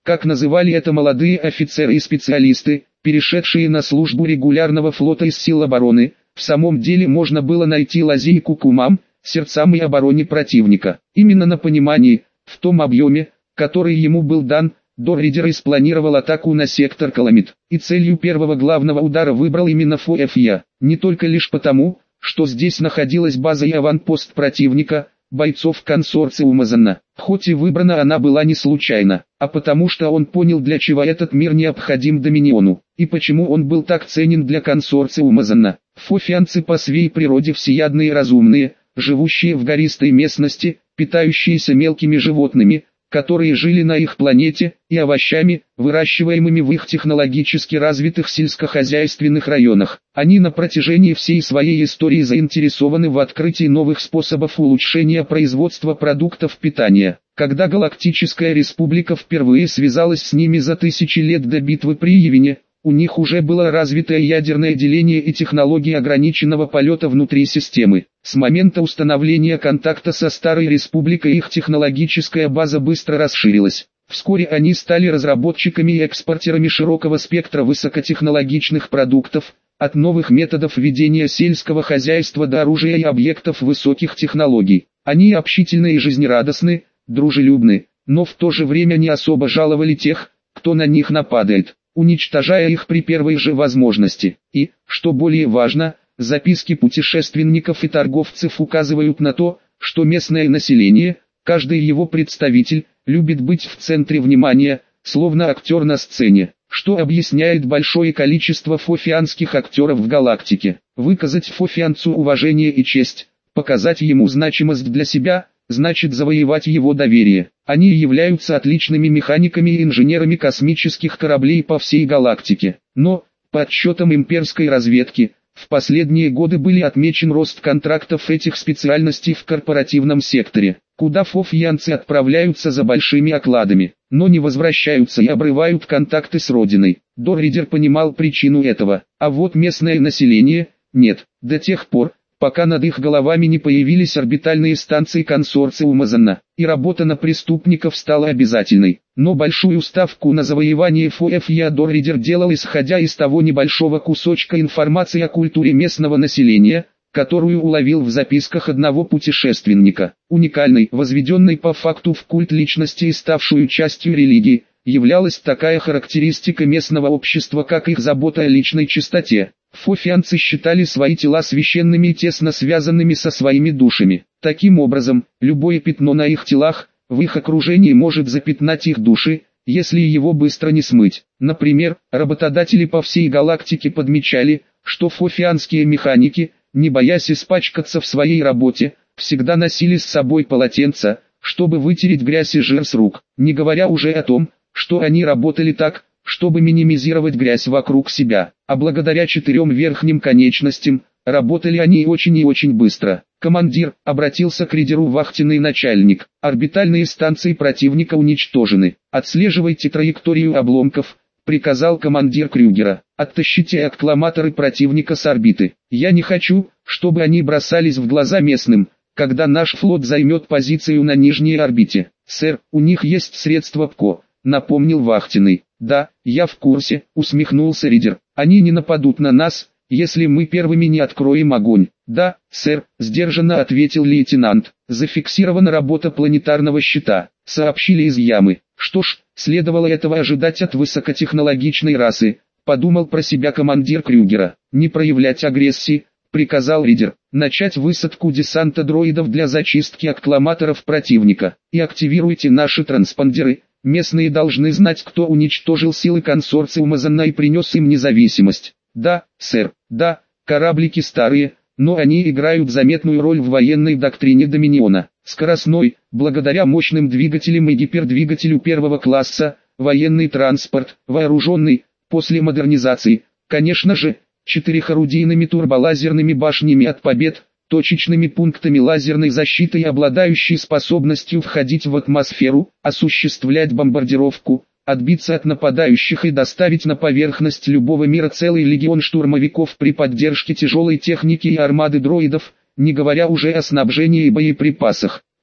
как называли это молодые офицеры и специалисты, перешедшие на службу регулярного флота из сил обороны, в самом деле можно было найти лазейку к умам, сердцам и обороне противника. Именно на понимании, в том объеме, который ему был дан, Дорридер спланировал атаку на сектор Каламит, и целью первого главного удара выбрал именно Фоэфья, не только лишь потому, что здесь находилась база и аванпост противника, бойцов консорциума Занна, хоть и выбрана она была не случайно, а потому что он понял, для чего этот мир необходим Доминиону, и почему он был так ценен для консорциума Занна. Фофианцы по своей природе всеядные и разумные, живущие в гористой местности, питающиеся мелкими животными, которые жили на их планете, и овощами, выращиваемыми в их технологически развитых сельскохозяйственных районах. Они на протяжении всей своей истории заинтересованы в открытии новых способов улучшения производства продуктов питания. Когда Галактическая Республика впервые связалась с ними за тысячи лет до битвы при Йевене, у них уже было развитое ядерное деление и технологии ограниченного полета внутри системы. С момента установления контакта со Старой Республикой их технологическая база быстро расширилась. Вскоре они стали разработчиками и экспортерами широкого спектра высокотехнологичных продуктов, от новых методов ведения сельского хозяйства до оружия и объектов высоких технологий. Они общительны и жизнерадостны, дружелюбны, но в то же время не особо жаловали тех, кто на них нападает, уничтожая их при первой же возможности. И, что более важно, записки путешественников и торговцев указывают на то, что местное население, каждый его представитель, любит быть в центре внимания, словно актер на сцене, что объясняет большое количество фофианских актеров в галактике. Выказать фофианцу уважение и честь, показать ему значимость для себя, значит завоевать его доверие. Они являются отличными механиками и инженерами космических кораблей по всей галактике. Но, по отчетам имперской разведки, в последние годы были отмечен рост контрактов этих специальностей в корпоративном секторе, куда фофианцы отправляются за большими окладами, но не возвращаются и обрывают контакты с родиной. Дорридер понимал причину этого, а вот местное население – нет, до тех пор, пока над их головами не появились орбитальные станции консорциума Занна, и работа на преступников стала обязательной. Но большую ставку на завоевание Фоэфья Дорридер делал, исходя из того небольшого кусочка информации о культуре местного населения, которую уловил в записках одного путешественника. Уникальной, возведенной по факту в культ личности и ставшую частью религии, являлась такая характеристика местного общества, как их забота о личной чистоте. Фофианцы считали свои тела священными и тесно связанными со своими душами. Таким образом, любое пятно на их телах, в их окружении может запятнать их души, если его быстро не смыть. Например, работодатели по всей галактике подмечали, что фофианские механики, не боясь испачкаться в своей работе, всегда носили с собой полотенца, чтобы вытереть грязь и жир с рук, не говоря уже о том, что они работали так, чтобы минимизировать грязь вокруг себя, а благодаря четырем верхним конечностям, работали они очень и очень быстро. «Командир», — обратился к ридеру вахтенный начальник, — «орбитальные станции противника уничтожены. Отслеживайте траекторию обломков», — приказал командир Крюгера. «Оттащите аккламаторы противника с орбиты. Я не хочу, чтобы они бросались в глаза местным, когда наш флот займет позицию на нижней орбите. Сэр, у них есть средства ПКО», — напомнил вахтенный. «Да, я в курсе», — усмехнулся ридер. «Они не нападут на нас, если мы первыми не откроем огонь». «Да, сэр», — сдержанно ответил лейтенант. «Зафиксирована работа планетарного щита», — сообщили из ямы. «Что ж, следовало этого ожидать от высокотехнологичной расы», — подумал про себя командир Крюгера. «Не проявлять агрессии», — приказал ридер. «Начать высадку десанта дроидов для зачистки аккламаторов противника. И активируйте наши транспондеры. Местные должны знать, кто уничтожил силы консорциума Занна и принес им независимость». «Да, сэр, да, кораблики старые, но они играют заметную роль в военной доктрине Доминиона. Скоростной, благодаря мощным двигателям и гипердвигателю первого класса, военный транспорт, вооруженный, после модернизации, конечно же, четырехорудийными турболазерными башнями от Побед, точечными пунктами лазерной защиты и обладающий способностью входить в атмосферу, осуществлять бомбардировку, отбиться от нападающих и доставить на поверхность любого мира целый легион штурмовиков при поддержке тяжелой техники и армады дроидов, не говоря уже о снабжении и боеприпасах.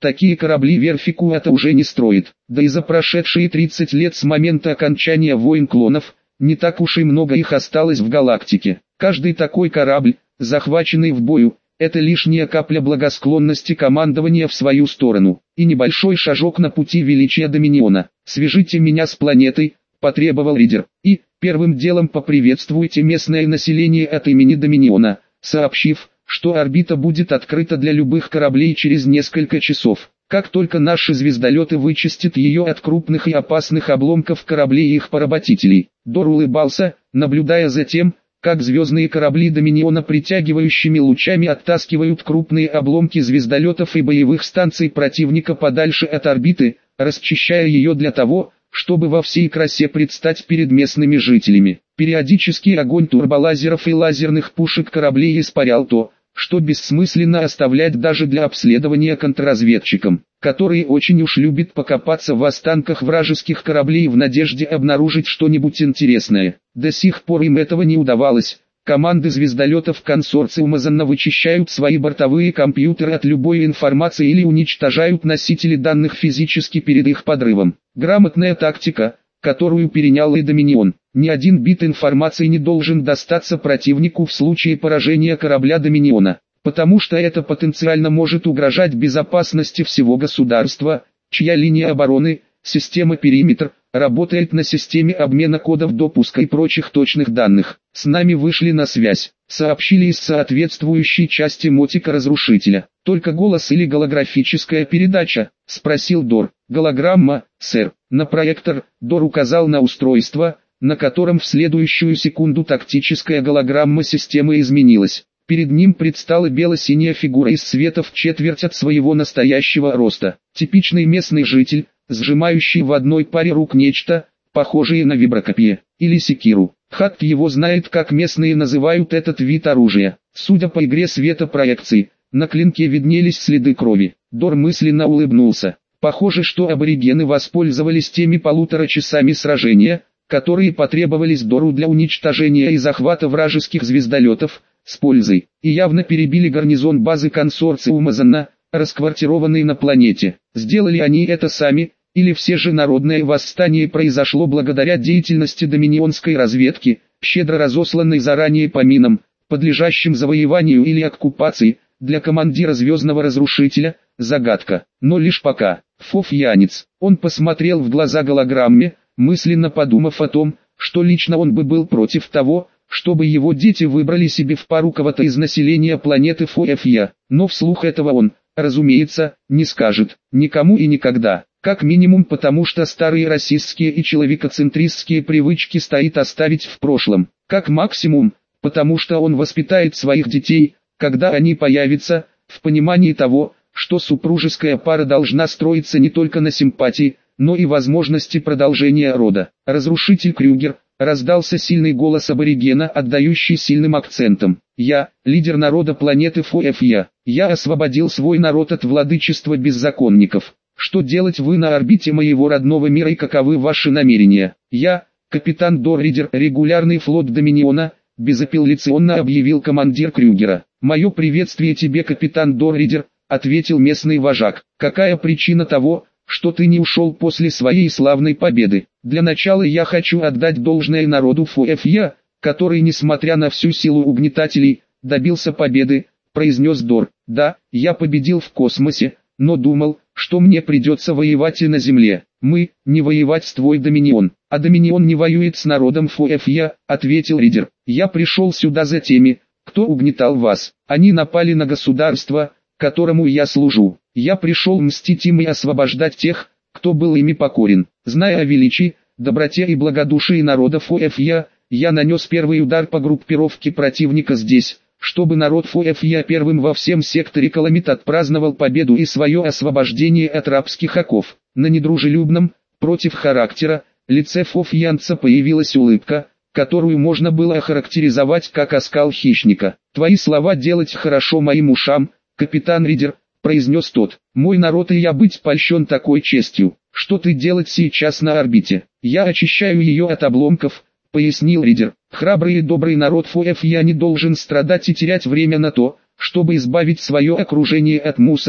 Такие корабли верфи Куата уже не строит. Да и за прошедшие тридцать лет с момента окончания войн клонов, не так уж и много их осталось в галактике. Каждый такой корабль, захваченный в бою, это лишняя капля благосклонности командования в свою сторону, и небольшой шажок на пути величия Доминиона. «Свяжите меня с планетой», — потребовал Ридер, «и, первым делом поприветствуйте местное население от имени Доминиона, сообщив, что орбита будет открыта для любых кораблей через несколько часов. Как только наши звездолеты вычистят ее от крупных и опасных обломков кораблей и их поработителей». Дор улыбался, наблюдая за тем, как звездные корабли Доминиона притягивающими лучами оттаскивают крупные обломки звездолетов и боевых станций противника подальше от орбиты, расчищая ее для того, чтобы во всей красе предстать перед местными жителями. Периодический огонь турболазеров и лазерных пушек кораблей испарял то, что бессмысленно оставлять даже для обследования контрразведчикам, которые очень уж любят покопаться в останках вражеских кораблей в надежде обнаружить что-нибудь интересное. До сих пор им этого не удавалось. Команды звездолетов консорциума Занна вычищают свои бортовые компьютеры от любой информации или уничтожают носители данных физически перед их подрывом. Грамотная тактика, которую перенял и Доминион. Ни один бит информации не должен достаться противнику в случае поражения корабля Доминиона, потому что это потенциально может угрожать безопасности всего государства, чья линия обороны, система периметр, работает на системе обмена кодов допуска и прочих точных данных. С нами вышли на связь, сообщили из соответствующей части мотика-разрушителя. «Только голос или голографическая передача?» — спросил Дор. «Голограмма, сэр». На проектор Дор указал на устройство, на котором в следующую секунду тактическая голограмма системы изменилась. Перед ним предстала бело-синяя фигура из цвета в четверть от своего настоящего роста. Типичный местный житель, сжимающий в одной паре рук нечто, похожее на виброкопье, или секиру. Хатт его знает, как местные называют этот вид оружия. Судя по игре света проекций, на клинке виднелись следы крови. Дор мысленно улыбнулся. Похоже, что аборигены воспользовались теми полутора часами сражения, которые потребовались Дору для уничтожения и захвата вражеских звездолетов, с пользой, и явно перебили гарнизон базы консорциума Занна, расквартированный на планете. Сделали они это сами, или все же народное восстание произошло благодаря деятельности доминионской разведки, щедро разосланной заранее по минам, подлежащим завоеванию или оккупации, для командира звездного разрушителя, загадка. Но лишь пока. Фоф Янец. Он посмотрел в глаза голограмме, мысленно подумав о том, что лично он бы был против того, чтобы его дети выбрали себе в пару кого-то из населения планеты Фоэфья. Но вслух этого он, разумеется, не скажет, никому и никогда. Как минимум потому, что старые расистские и человекоцентристские привычки стоит оставить в прошлом. Как максимум, потому что он воспитает своих детей, когда они появятся, в понимании того, что супружеская пара должна строиться не только на симпатии, но и возможности продолжения рода. «Разрушитель Крюгер», — раздался сильный голос аборигена, отдающий сильным акцентом. «Я, лидер народа планеты Фоэфья. Я освободил свой народ от владычества беззаконников. Что делать вы на орбите моего родного мира и каковы ваши намерения? Я, капитан Дор Ридер, регулярный флот Доминиона», — безапелляционно объявил командир Крюгера. «Мое приветствие тебе, капитан Дор Ридер», — ответил местный вожак. «Какая причина того, что ты не ушел после своей славной победы? Для начала я хочу отдать должное народу Фоэфья, который, несмотря на всю силу угнетателей, добился победы», — произнес Дор. «Да, я победил в космосе, но думал, что мне придется воевать и на Земле. Мы, не воевать с твой Доминион, а Доминион не воюет с народом Фоэфья», — ответил Ридер. «Я пришел сюда за теми, кто угнетал вас. Они напали на государство, которому я служу. Я пришел мстить им и освобождать тех, кто был ими покорен. Зная о величии, доброте и благодушии народа Фоэфья, я нанес первый удар по группировке противника здесь, чтобы народ Фоэфья первым во всем секторе Каламит отпраздновал победу и свое освобождение от рабских оков». На недружелюбном, против характера, лице Фофьянца появилась улыбка, которую можно было охарактеризовать как оскал хищника. «Твои слова делать хорошо моим ушам, капитан Ридер», — произнес тот. «Мой народ и я быть польщен такой честью. Что ты делать сейчас на орбите?» «Я очищаю ее от обломков», — пояснил Ридер. «Храбрый и добрый народ Фоэфья не должен страдать и терять время на то, чтобы избавить свое окружение от мусора,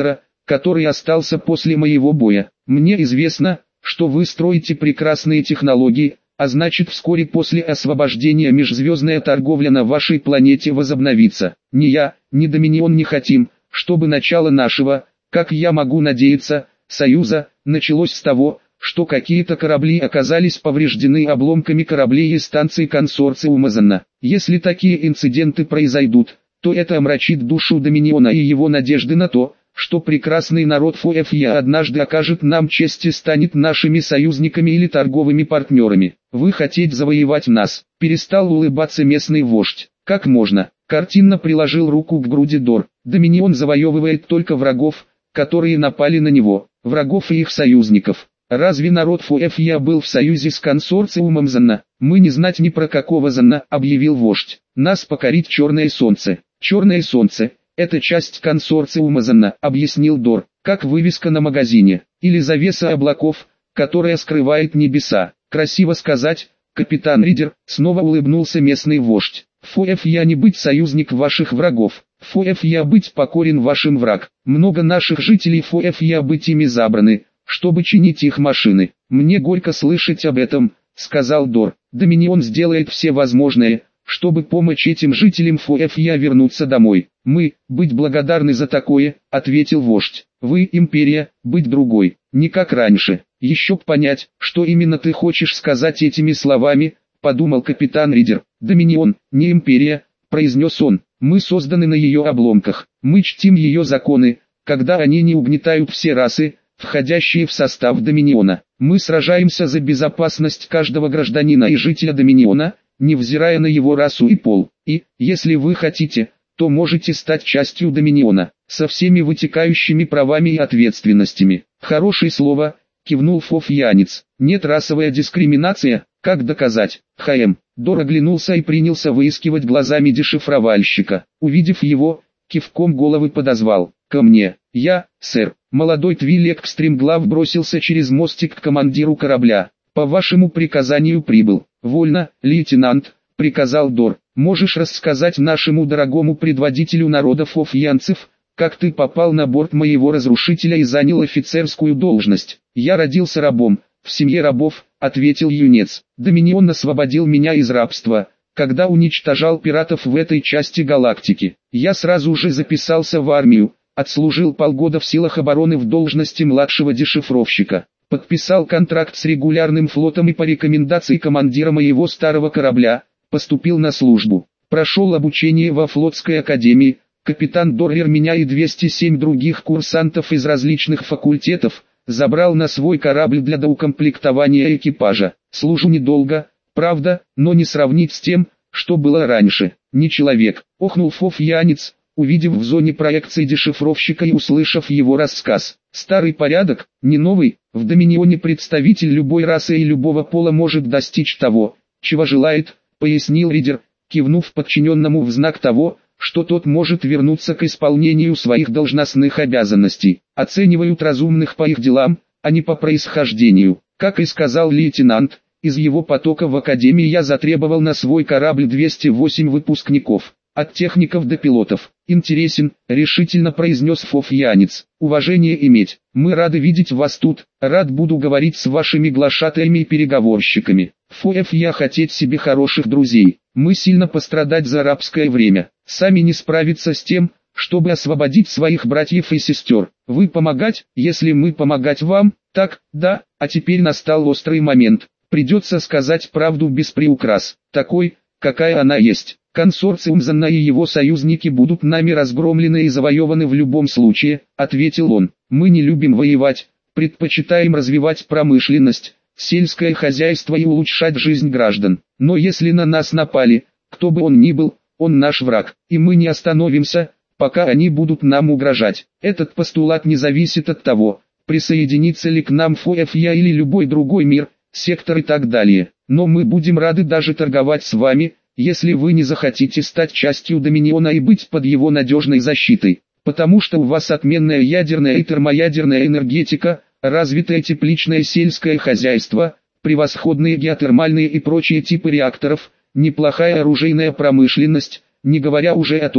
который остался после моего боя. Мне известно, что вы строите прекрасные технологии, а значит вскоре после освобождения межзвездная торговля на вашей планете возобновится. Ни я, ни Доминион не хотим, чтобы начало нашего, как я могу надеяться, союза, началось с того, что какие-то корабли оказались повреждены обломками кораблей и станций консорциума Занна. Если такие инциденты произойдут, то это омрачит душу Доминиона и его надежды на то, что прекрасный народ Фоэфья однажды окажет нам честь и станет нашими союзниками или торговыми партнерами. Вы хотите завоевать нас? Перестал улыбаться местный вождь. Как можно? Картинно приложил руку к груди Дор. Доминион завоевывает только врагов, которые напали на него, врагов и их союзников. Разве народ Фоэфья был в союзе с консорциумом Занна? Мы не знать ни про какого Занна, объявил вождь. Нас покорит черное солнце. Черное солнце — это часть консорциума Занна, объяснил Дор, как вывеска на магазине, или завеса облаков, которая скрывает небеса. Красиво сказать, капитан Ридер, снова улыбнулся местный вождь. Фоэфья не быть союзник ваших врагов. Фоэфья быть покорен вашим враг. Много наших жителей Фоэфья быть ими забраны, чтобы чинить их машины. Мне горько слышать об этом, сказал Дор. Доминион сделает все возможное, чтобы помочь этим жителям Фоэфья вернуться домой. Мы, быть благодарны за такое, ответил вождь. Вы, империя, быть другой, не как раньше. Еще б понять, что именно ты хочешь сказать этими словами, подумал капитан Ридер. Доминион, не империя, произнес он. Мы созданы на ее обломках. Мы чтим ее законы, когда они не угнетают все расы, входящие в состав Доминиона. Мы сражаемся за безопасность каждого гражданина и жителя Доминиона, невзирая на его расу и пол. И, если вы хотите, то можете стать частью Доминиона, со всеми вытекающими правами и ответственностями. Хорошее слово, кивнул Фофьянец. Нет, расовая дискриминация, как доказать? ХМ. Дор оглянулся и принялся выискивать глазами дешифровальщика. Увидев его, кивком головы подозвал. Ко мне. Я, сэр. Молодой Твиллек стремглав бросился через мостик к командиру корабля. По вашему приказанию прибыл. Вольно, лейтенант, приказал Дор. Можешь рассказать нашему дорогому предводителю народа фофьянцев, как ты попал на борт моего разрушителя и занял офицерскую должность? Я родился рабом, в семье рабов, ответил юнец. Доминион освободил меня из рабства, когда уничтожал пиратов в этой части галактики. Я сразу же записался в армию, отслужил полгода в силах обороны в должности младшего дешифровщика. Подписал контракт с регулярным флотом и по рекомендации командира моего старого корабля, поступил на службу. Прошел обучение во флотской академии, капитан Доррер меня и двести семь других курсантов из различных факультетов забрал на свой корабль для доукомплектования экипажа. Служу недолго, правда, но не сравнить с тем, что было раньше. Не человек, охнул Фофьянец, увидев в зоне проекции дешифровщика и услышав его рассказ. Старый порядок, не новый, в Доминионе представитель любой расы и любого пола может достичь того, чего желает, пояснил Ридер, кивнув подчиненному в знак того, что тот может вернуться к исполнению своих должностных обязанностей. Оценивают разумных по их делам, а не по происхождению. Как и сказал лейтенант, из его потока в академии я затребовал на свой корабль двести восемь выпускников, от техников до пилотов. Интересен, решительно произнес Фофьянец. Уважение иметь. Мы рады видеть вас тут, рад буду говорить с вашими глашатаями и переговорщиками. Фоэфья хотеть себе хороших друзей. Мы сильно пострадать за рабское время. Сами не справиться с тем, чтобы освободить своих братьев и сестер. Вы помогать, если мы помогать вам, так, да, а теперь настал острый момент. Придется сказать правду без приукрас, такой, какая она есть. Консорциум Занна и его союзники будут нами разгромлены и завоеваны в любом случае, ответил он. Мы не любим воевать, предпочитаем развивать промышленность, сельское хозяйство и улучшать жизнь граждан. Но если на нас напали, кто бы он ни был, он наш враг, и мы не остановимся, пока они будут нам угрожать. Этот постулат не зависит от того, присоединится ли к нам Фоэфья или любой другой мир, сектор и так далее. Но мы будем рады даже торговать с вами, если вы не захотите стать частью Доминиона и быть под его надежной защитой. Потому что у вас отменная ядерная и термоядерная энергетика, развитое тепличное сельское хозяйство, превосходные геотермальные и прочие типы реакторов, неплохая оружейная промышленность, не говоря уже о том,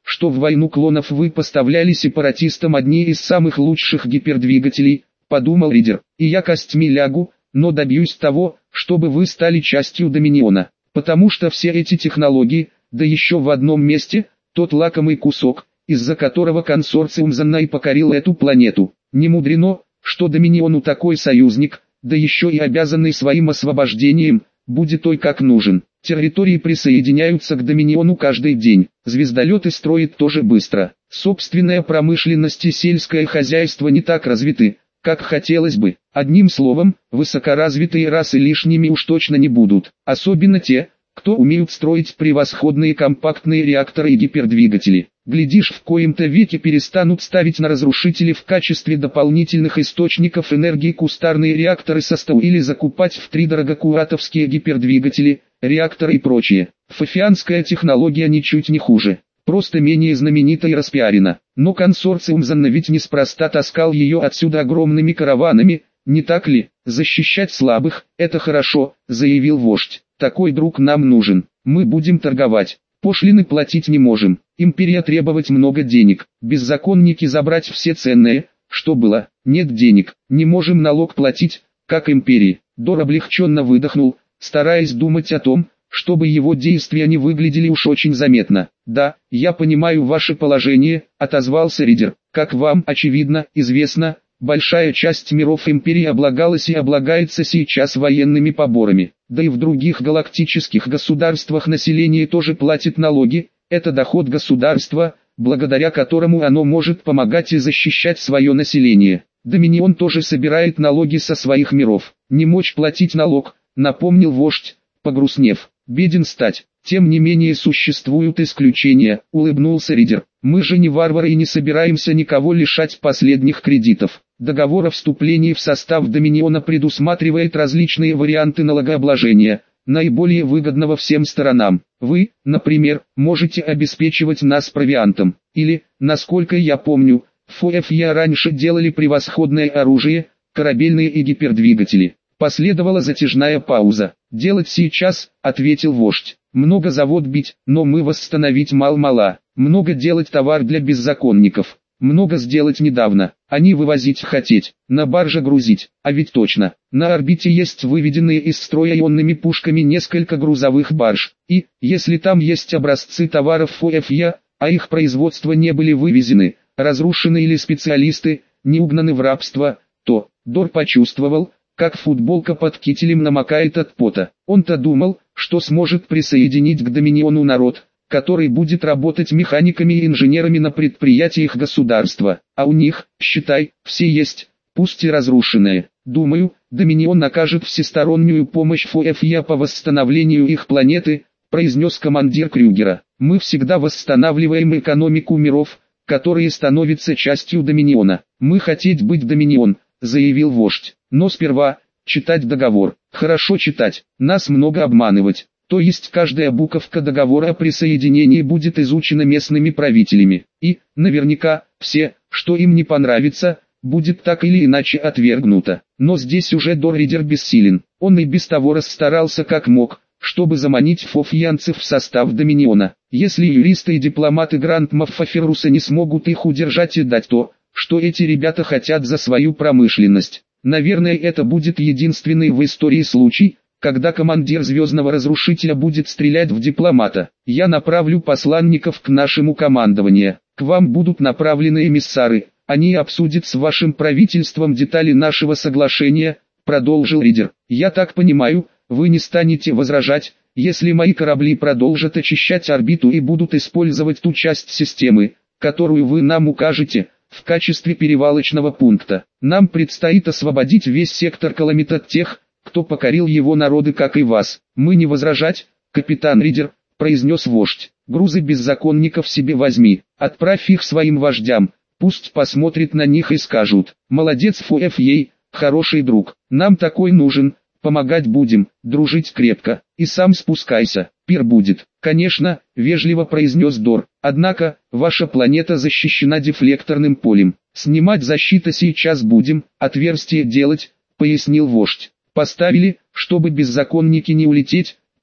что в войну клонов вы поставляли сепаратистам одни из самых лучших гипердвигателей, подумал Ридер, и я костьми лягу, но добьюсь того, чтобы вы стали частью Доминиона, потому что все эти технологии, да еще в одном месте, тот лакомый кусок, из-за которого консорциум Заннай покорил эту планету. Не мудрено, что Доминиону такой союзник, да еще и обязанный своим освобождением, будет ой как нужен. Территории присоединяются к Доминиону каждый день, звездолеты строят тоже быстро. Собственная промышленность и сельское хозяйство не так развиты, как хотелось бы. Одним словом, высокоразвитые расы лишними уж точно не будут, особенно те, кто умеют строить превосходные компактные реакторы и гипердвигатели. Глядишь, в коем-то веке перестанут ставить на разрушители в качестве дополнительных источников энергии кустарные реакторы со СТО или закупать втридорога куатовские гипердвигатели, реакторы и прочее. Фофианская технология ничуть не хуже, просто менее знаменита и распиарена. Но консорциум Занна ведь неспроста таскал ее отсюда огромными караванами, не так ли? Защищать слабых – это хорошо, заявил вождь. Такой друг нам нужен, мы будем торговать. Пошлины платить не можем, империя требовать много денег, беззаконники забрать все ценное, что было, нет денег, не можем налог платить, как империи. Дор облегченно выдохнул, стараясь думать о том, чтобы его действия не выглядели уж очень заметно. «Да, я понимаю ваше положение», — отозвался Ридер. «Как вам, очевидно, известно, большая часть миров империи облагалась и облагается сейчас военными поборами. Да и в других галактических государствах население тоже платит налоги, это доход государства, благодаря которому оно может помогать и защищать свое население. Доминион тоже собирает налоги со своих миров. Не мочь платить налог, напомнил вождь, погрустнев. Беден стать. Тем не менее существуют исключения, улыбнулся Ридер. Мы же не варвары и не собираемся никого лишать последних кредитов. Договор о вступлении в состав Доминиона предусматривает различные варианты налогообложения, наиболее выгодного всем сторонам. Вы, например, можете обеспечивать нас провиантом. Или, насколько я помню, в ФОФЯ раньше делали превосходное оружие, корабельные и гипердвигатели. Последовала затяжная пауза. «Делать сейчас», — ответил вождь. «Много завод бить, но мы восстановить мал-мала. Много делать товар для беззаконников. Много сделать недавно. Они вывозить хотеть, на барже грузить. А ведь точно, на орбите есть выведенные из строя ионными пушками несколько грузовых барж. И, если там есть образцы товаров ФОФЯ, а их производства не были вывезены, разрушены или специалисты, не угнаны в рабство, то...» Дор почувствовал, как футболка под кителем намокает от пота. Он-то думал, что сможет присоединить к Доминиону народ, который будет работать механиками и инженерами на предприятиях государства. А у них, считай, все есть, пусть и разрушенные. Думаю, Доминион окажет всестороннюю помощь ФОФЯ по восстановлению их планеты, произнес командир Крюгера. Мы всегда восстанавливаем экономику миров, которые становятся частью Доминиона. Мы хотеть быть Доминион, заявил вождь. Но сперва, читать договор. Хорошо читать, нас много обманывать. То есть каждая буковка договора о присоединении будет изучена местными правителями. И, наверняка, все, что им не понравится, будет так или иначе отвергнуто. Но здесь уже Дор Ридер бессилен. Он и без того расстарался как мог, чтобы заманить фофьянцев в состав Доминиона. Если юристы и дипломаты Гранд Маффаферуса не смогут их удержать и дать то, что эти ребята хотят за свою промышленность. Наверное, это будет единственный в истории случай, когда командир Звездного Разрушителя будет стрелять в дипломата. Я направлю посланников к нашему командованию. К вам будут направлены эмиссары. Они обсудят с вашим правительством детали нашего соглашения, продолжил Ридер. Я так понимаю, вы не станете возражать, если мои корабли продолжат очищать орбиту и будут использовать ту часть системы, которую вы нам укажете, в качестве перевалочного пункта. Нам предстоит освободить весь сектор Каламит от тех, кто покорил его народы, как и вас. Мы не возражать, капитан Ридер, произнес вождь. Грузы беззаконников себе возьми, отправь их своим вождям, пусть посмотрят на них и скажут: молодец ФОФЯ, хороший друг, нам такой нужен, помогать будем, дружить крепко, и сам спускайся, пир будет. Конечно, вежливо произнес Дор, однако, ваша планета защищена дефлекторным полем. Снимать защиту сейчас будем, отверстие делать, пояснил вождь. Поставили, чтобы беззаконники не улететь,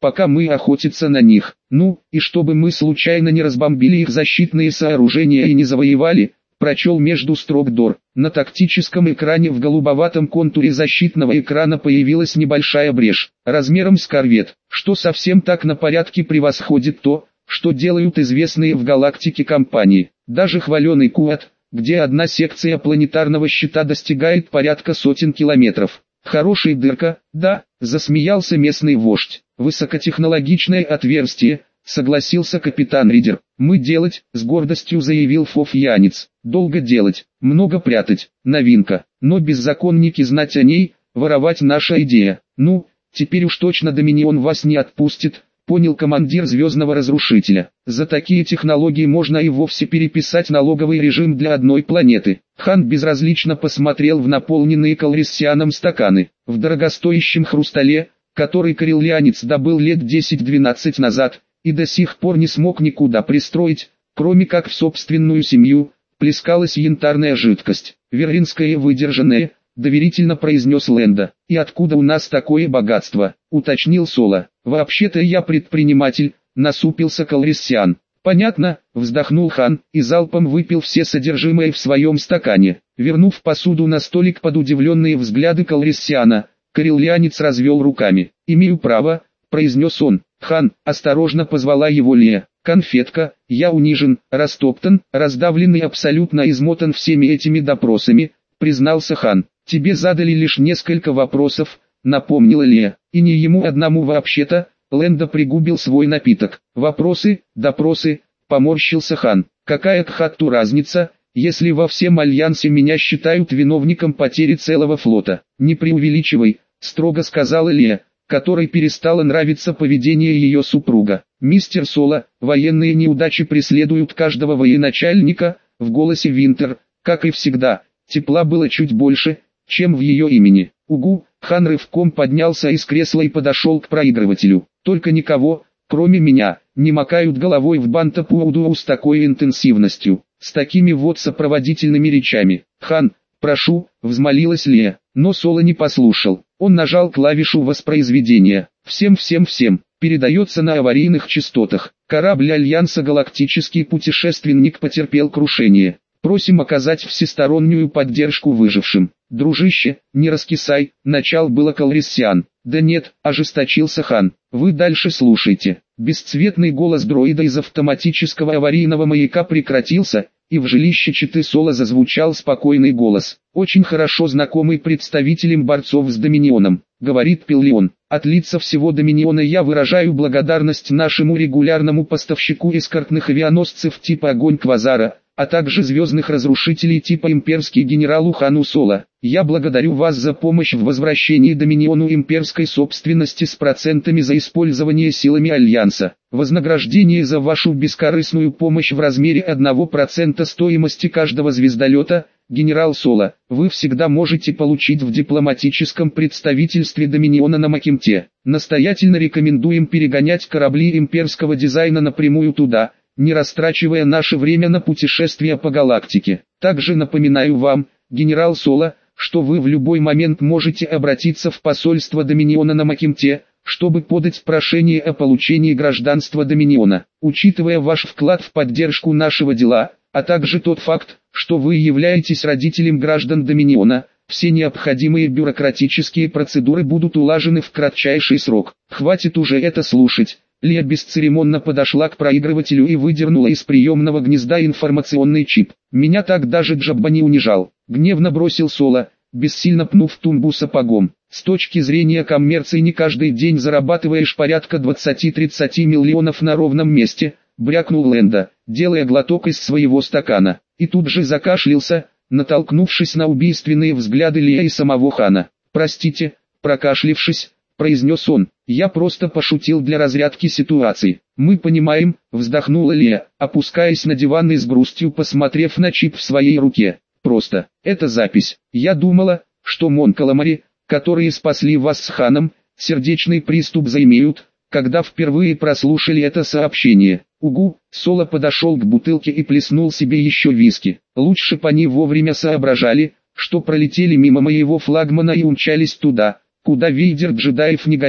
пока мы охотиться на них. Ну, и чтобы мы случайно не разбомбили их защитные сооружения и не завоевали, прочел между строк Дор. На тактическом экране в голубоватом контуре защитного экрана появилась небольшая брешь, размером с корвет, что совсем так на порядке превосходит то, что делают известные в галактике компании. Даже хваленый Куат, где одна секция планетарного щита достигает порядка сотен километров. Хорошая дырка, да, засмеялся местный вождь. Высокотехнологичное отверстие, согласился капитан Ридер. Мы делать, с гордостью заявил Фофьянец. Долго делать, много прятать, новинка. Но беззаконники знать о ней, воровать наша идея. Ну, теперь уж точно Доминион вас не отпустит, понял командир Звездного Разрушителя. За такие технологии можно и вовсе переписать налоговый режим для одной планеты. Хан безразлично посмотрел в наполненные колриссианом стаканы. В дорогостоящем хрустале, который кореллианец добыл лет десять-двенадцать назад, и до сих пор не смог никуда пристроить, кроме как в собственную семью, плескалась янтарная жидкость. Веринская выдержанная, доверительно произнес Лэнда. И откуда у нас такое богатство, уточнил Соло. Вообще-то я предприниматель, насупился Колриссиан. Понятно, вздохнул Хан, и залпом выпил все содержимое в своем стакане. Вернув посуду на столик под удивленные взгляды Колриссиана, кореллианец развел руками. «Имею право», — произнес он. «Хан», — осторожно позвала его Лея. «Конфетка, я унижен, растоптан, раздавлен и абсолютно измотан всеми этими допросами», — признался Хан. «Тебе задали лишь несколько вопросов», — напомнила Лея. «И не ему одному вообще-то», — Лэнда пригубил свой напиток. «Вопросы, допросы», — поморщился Хан. «Какая к хатту разница, если во всем Альянсе меня считают виновником потери целого флота?» «Не преувеличивай», — строго сказала Лея, которой перестало нравиться поведение ее супруга. «Мистер Соло, военные неудачи преследуют каждого военачальника», в голосе Винтер, как и всегда, тепла было чуть больше, чем в ее имени. «Угу», Хан рывком поднялся из кресла и подошел к проигрывателю. «Только никого, кроме меня, не макают головой в Бантапуауду с такой интенсивностью, с такими вот сопроводительными речами». «Хан, прошу», взмолилась Лея, но Соло не послушал. Он нажал клавишу воспроизведения. «Всем-всем-всем, передается на аварийных частотах. Корабль Альянса «Галактический путешественник» потерпел крушение. Просим оказать всестороннюю поддержку выжившим». «Дружище, не раскисай», начал было Колриссиан. «Да нет», ожесточился Хан. «Вы дальше слушайте». Бесцветный голос дроида из автоматического аварийного маяка прекратился, и в жилище Читы Соло зазвучал спокойный голос, очень хорошо знакомый представителям борцов с Доминионом. Говорит Пиллион: «От лица всего Доминиона я выражаю благодарность нашему регулярному поставщику эскортных авианосцев типа Огонь Квазара, а также звездных разрушителей типа Имперский генералу Хану Соло. Я благодарю вас за помощь в возвращении Доминиону имперской собственности с процентами за использование силами Альянса. Вознаграждение за вашу бескорыстную помощь в размере одного процента стоимости каждого звездолета, генерал Соло, вы всегда можете получить в дипломатическом представительстве Доминиона на Макимте. Настоятельно рекомендуем перегонять корабли имперского дизайна напрямую туда, не растрачивая наше время на путешествия по галактике. Также напоминаю вам, генерал Соло, что вы в любой момент можете обратиться в посольство Доминиона на Макимте, чтобы подать прошение о получении гражданства Доминиона. Учитывая ваш вклад в поддержку нашего дела, а также тот факт, что вы являетесь родителем граждан Доминиона, все необходимые бюрократические процедуры будут улажены в кратчайший срок. Хватит уже это слушать». Лея бесцеремонно подошла к проигрывателю и выдернула из приемного гнезда информационный чип. «Меня так даже Джабба не унижал», — гневно бросил Соло, бессильно пнув тумбу сапогом. «С точки зрения коммерции не каждый день зарабатываешь порядка двадцати-тридцати миллионов на ровном месте», — брякнул Лэнда, делая глоток из своего стакана. И тут же закашлялся, натолкнувшись на убийственные взгляды Лея и самого Хана. «Простите», — прокашлившись, произнес он, — «я просто пошутил для разрядки ситуации». «Мы понимаем», — вздохнула Лея, опускаясь на диван и с грустью посмотрев на чип в своей руке. «Просто, это запись. Я думала, что Монкаламари, которые спасли вас с Ханом, сердечный приступ заимеют, когда впервые прослушали это сообщение». «Угу», — Соло подошел к бутылке и плеснул себе еще виски. «Лучше бы они вовремя соображали, что пролетели мимо моего флагмана и умчались туда, куда Вейдер джедаев не гонял».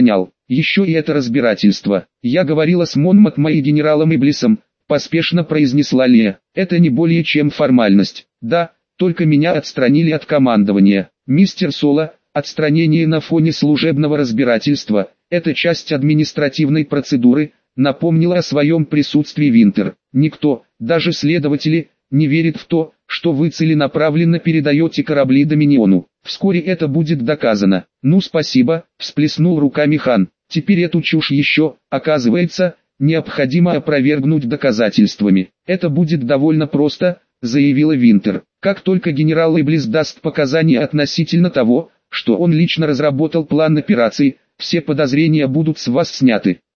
Еще и это разбирательство. Я говорила с Монматом и генералом Иблисом, поспешно произнесла Лия. Это не более чем формальность. Да, только меня отстранили от командования. Мистер Соло, отстранение на фоне служебного разбирательства – это часть административной процедуры, напомнила о своем присутствии Винтер. Никто, даже следователи, не верит в то, что вы целенаправленно передаете корабли Доминиону. Вскоре это будет доказано. Ну спасибо, всплеснул руками Хан. Теперь эту чушь еще, оказывается, необходимо опровергнуть доказательствами. Это будет довольно просто, заявила Винтер. Как только генерал Иблис даст показания относительно того, что он лично разработал план операций, все подозрения будут с вас сняты.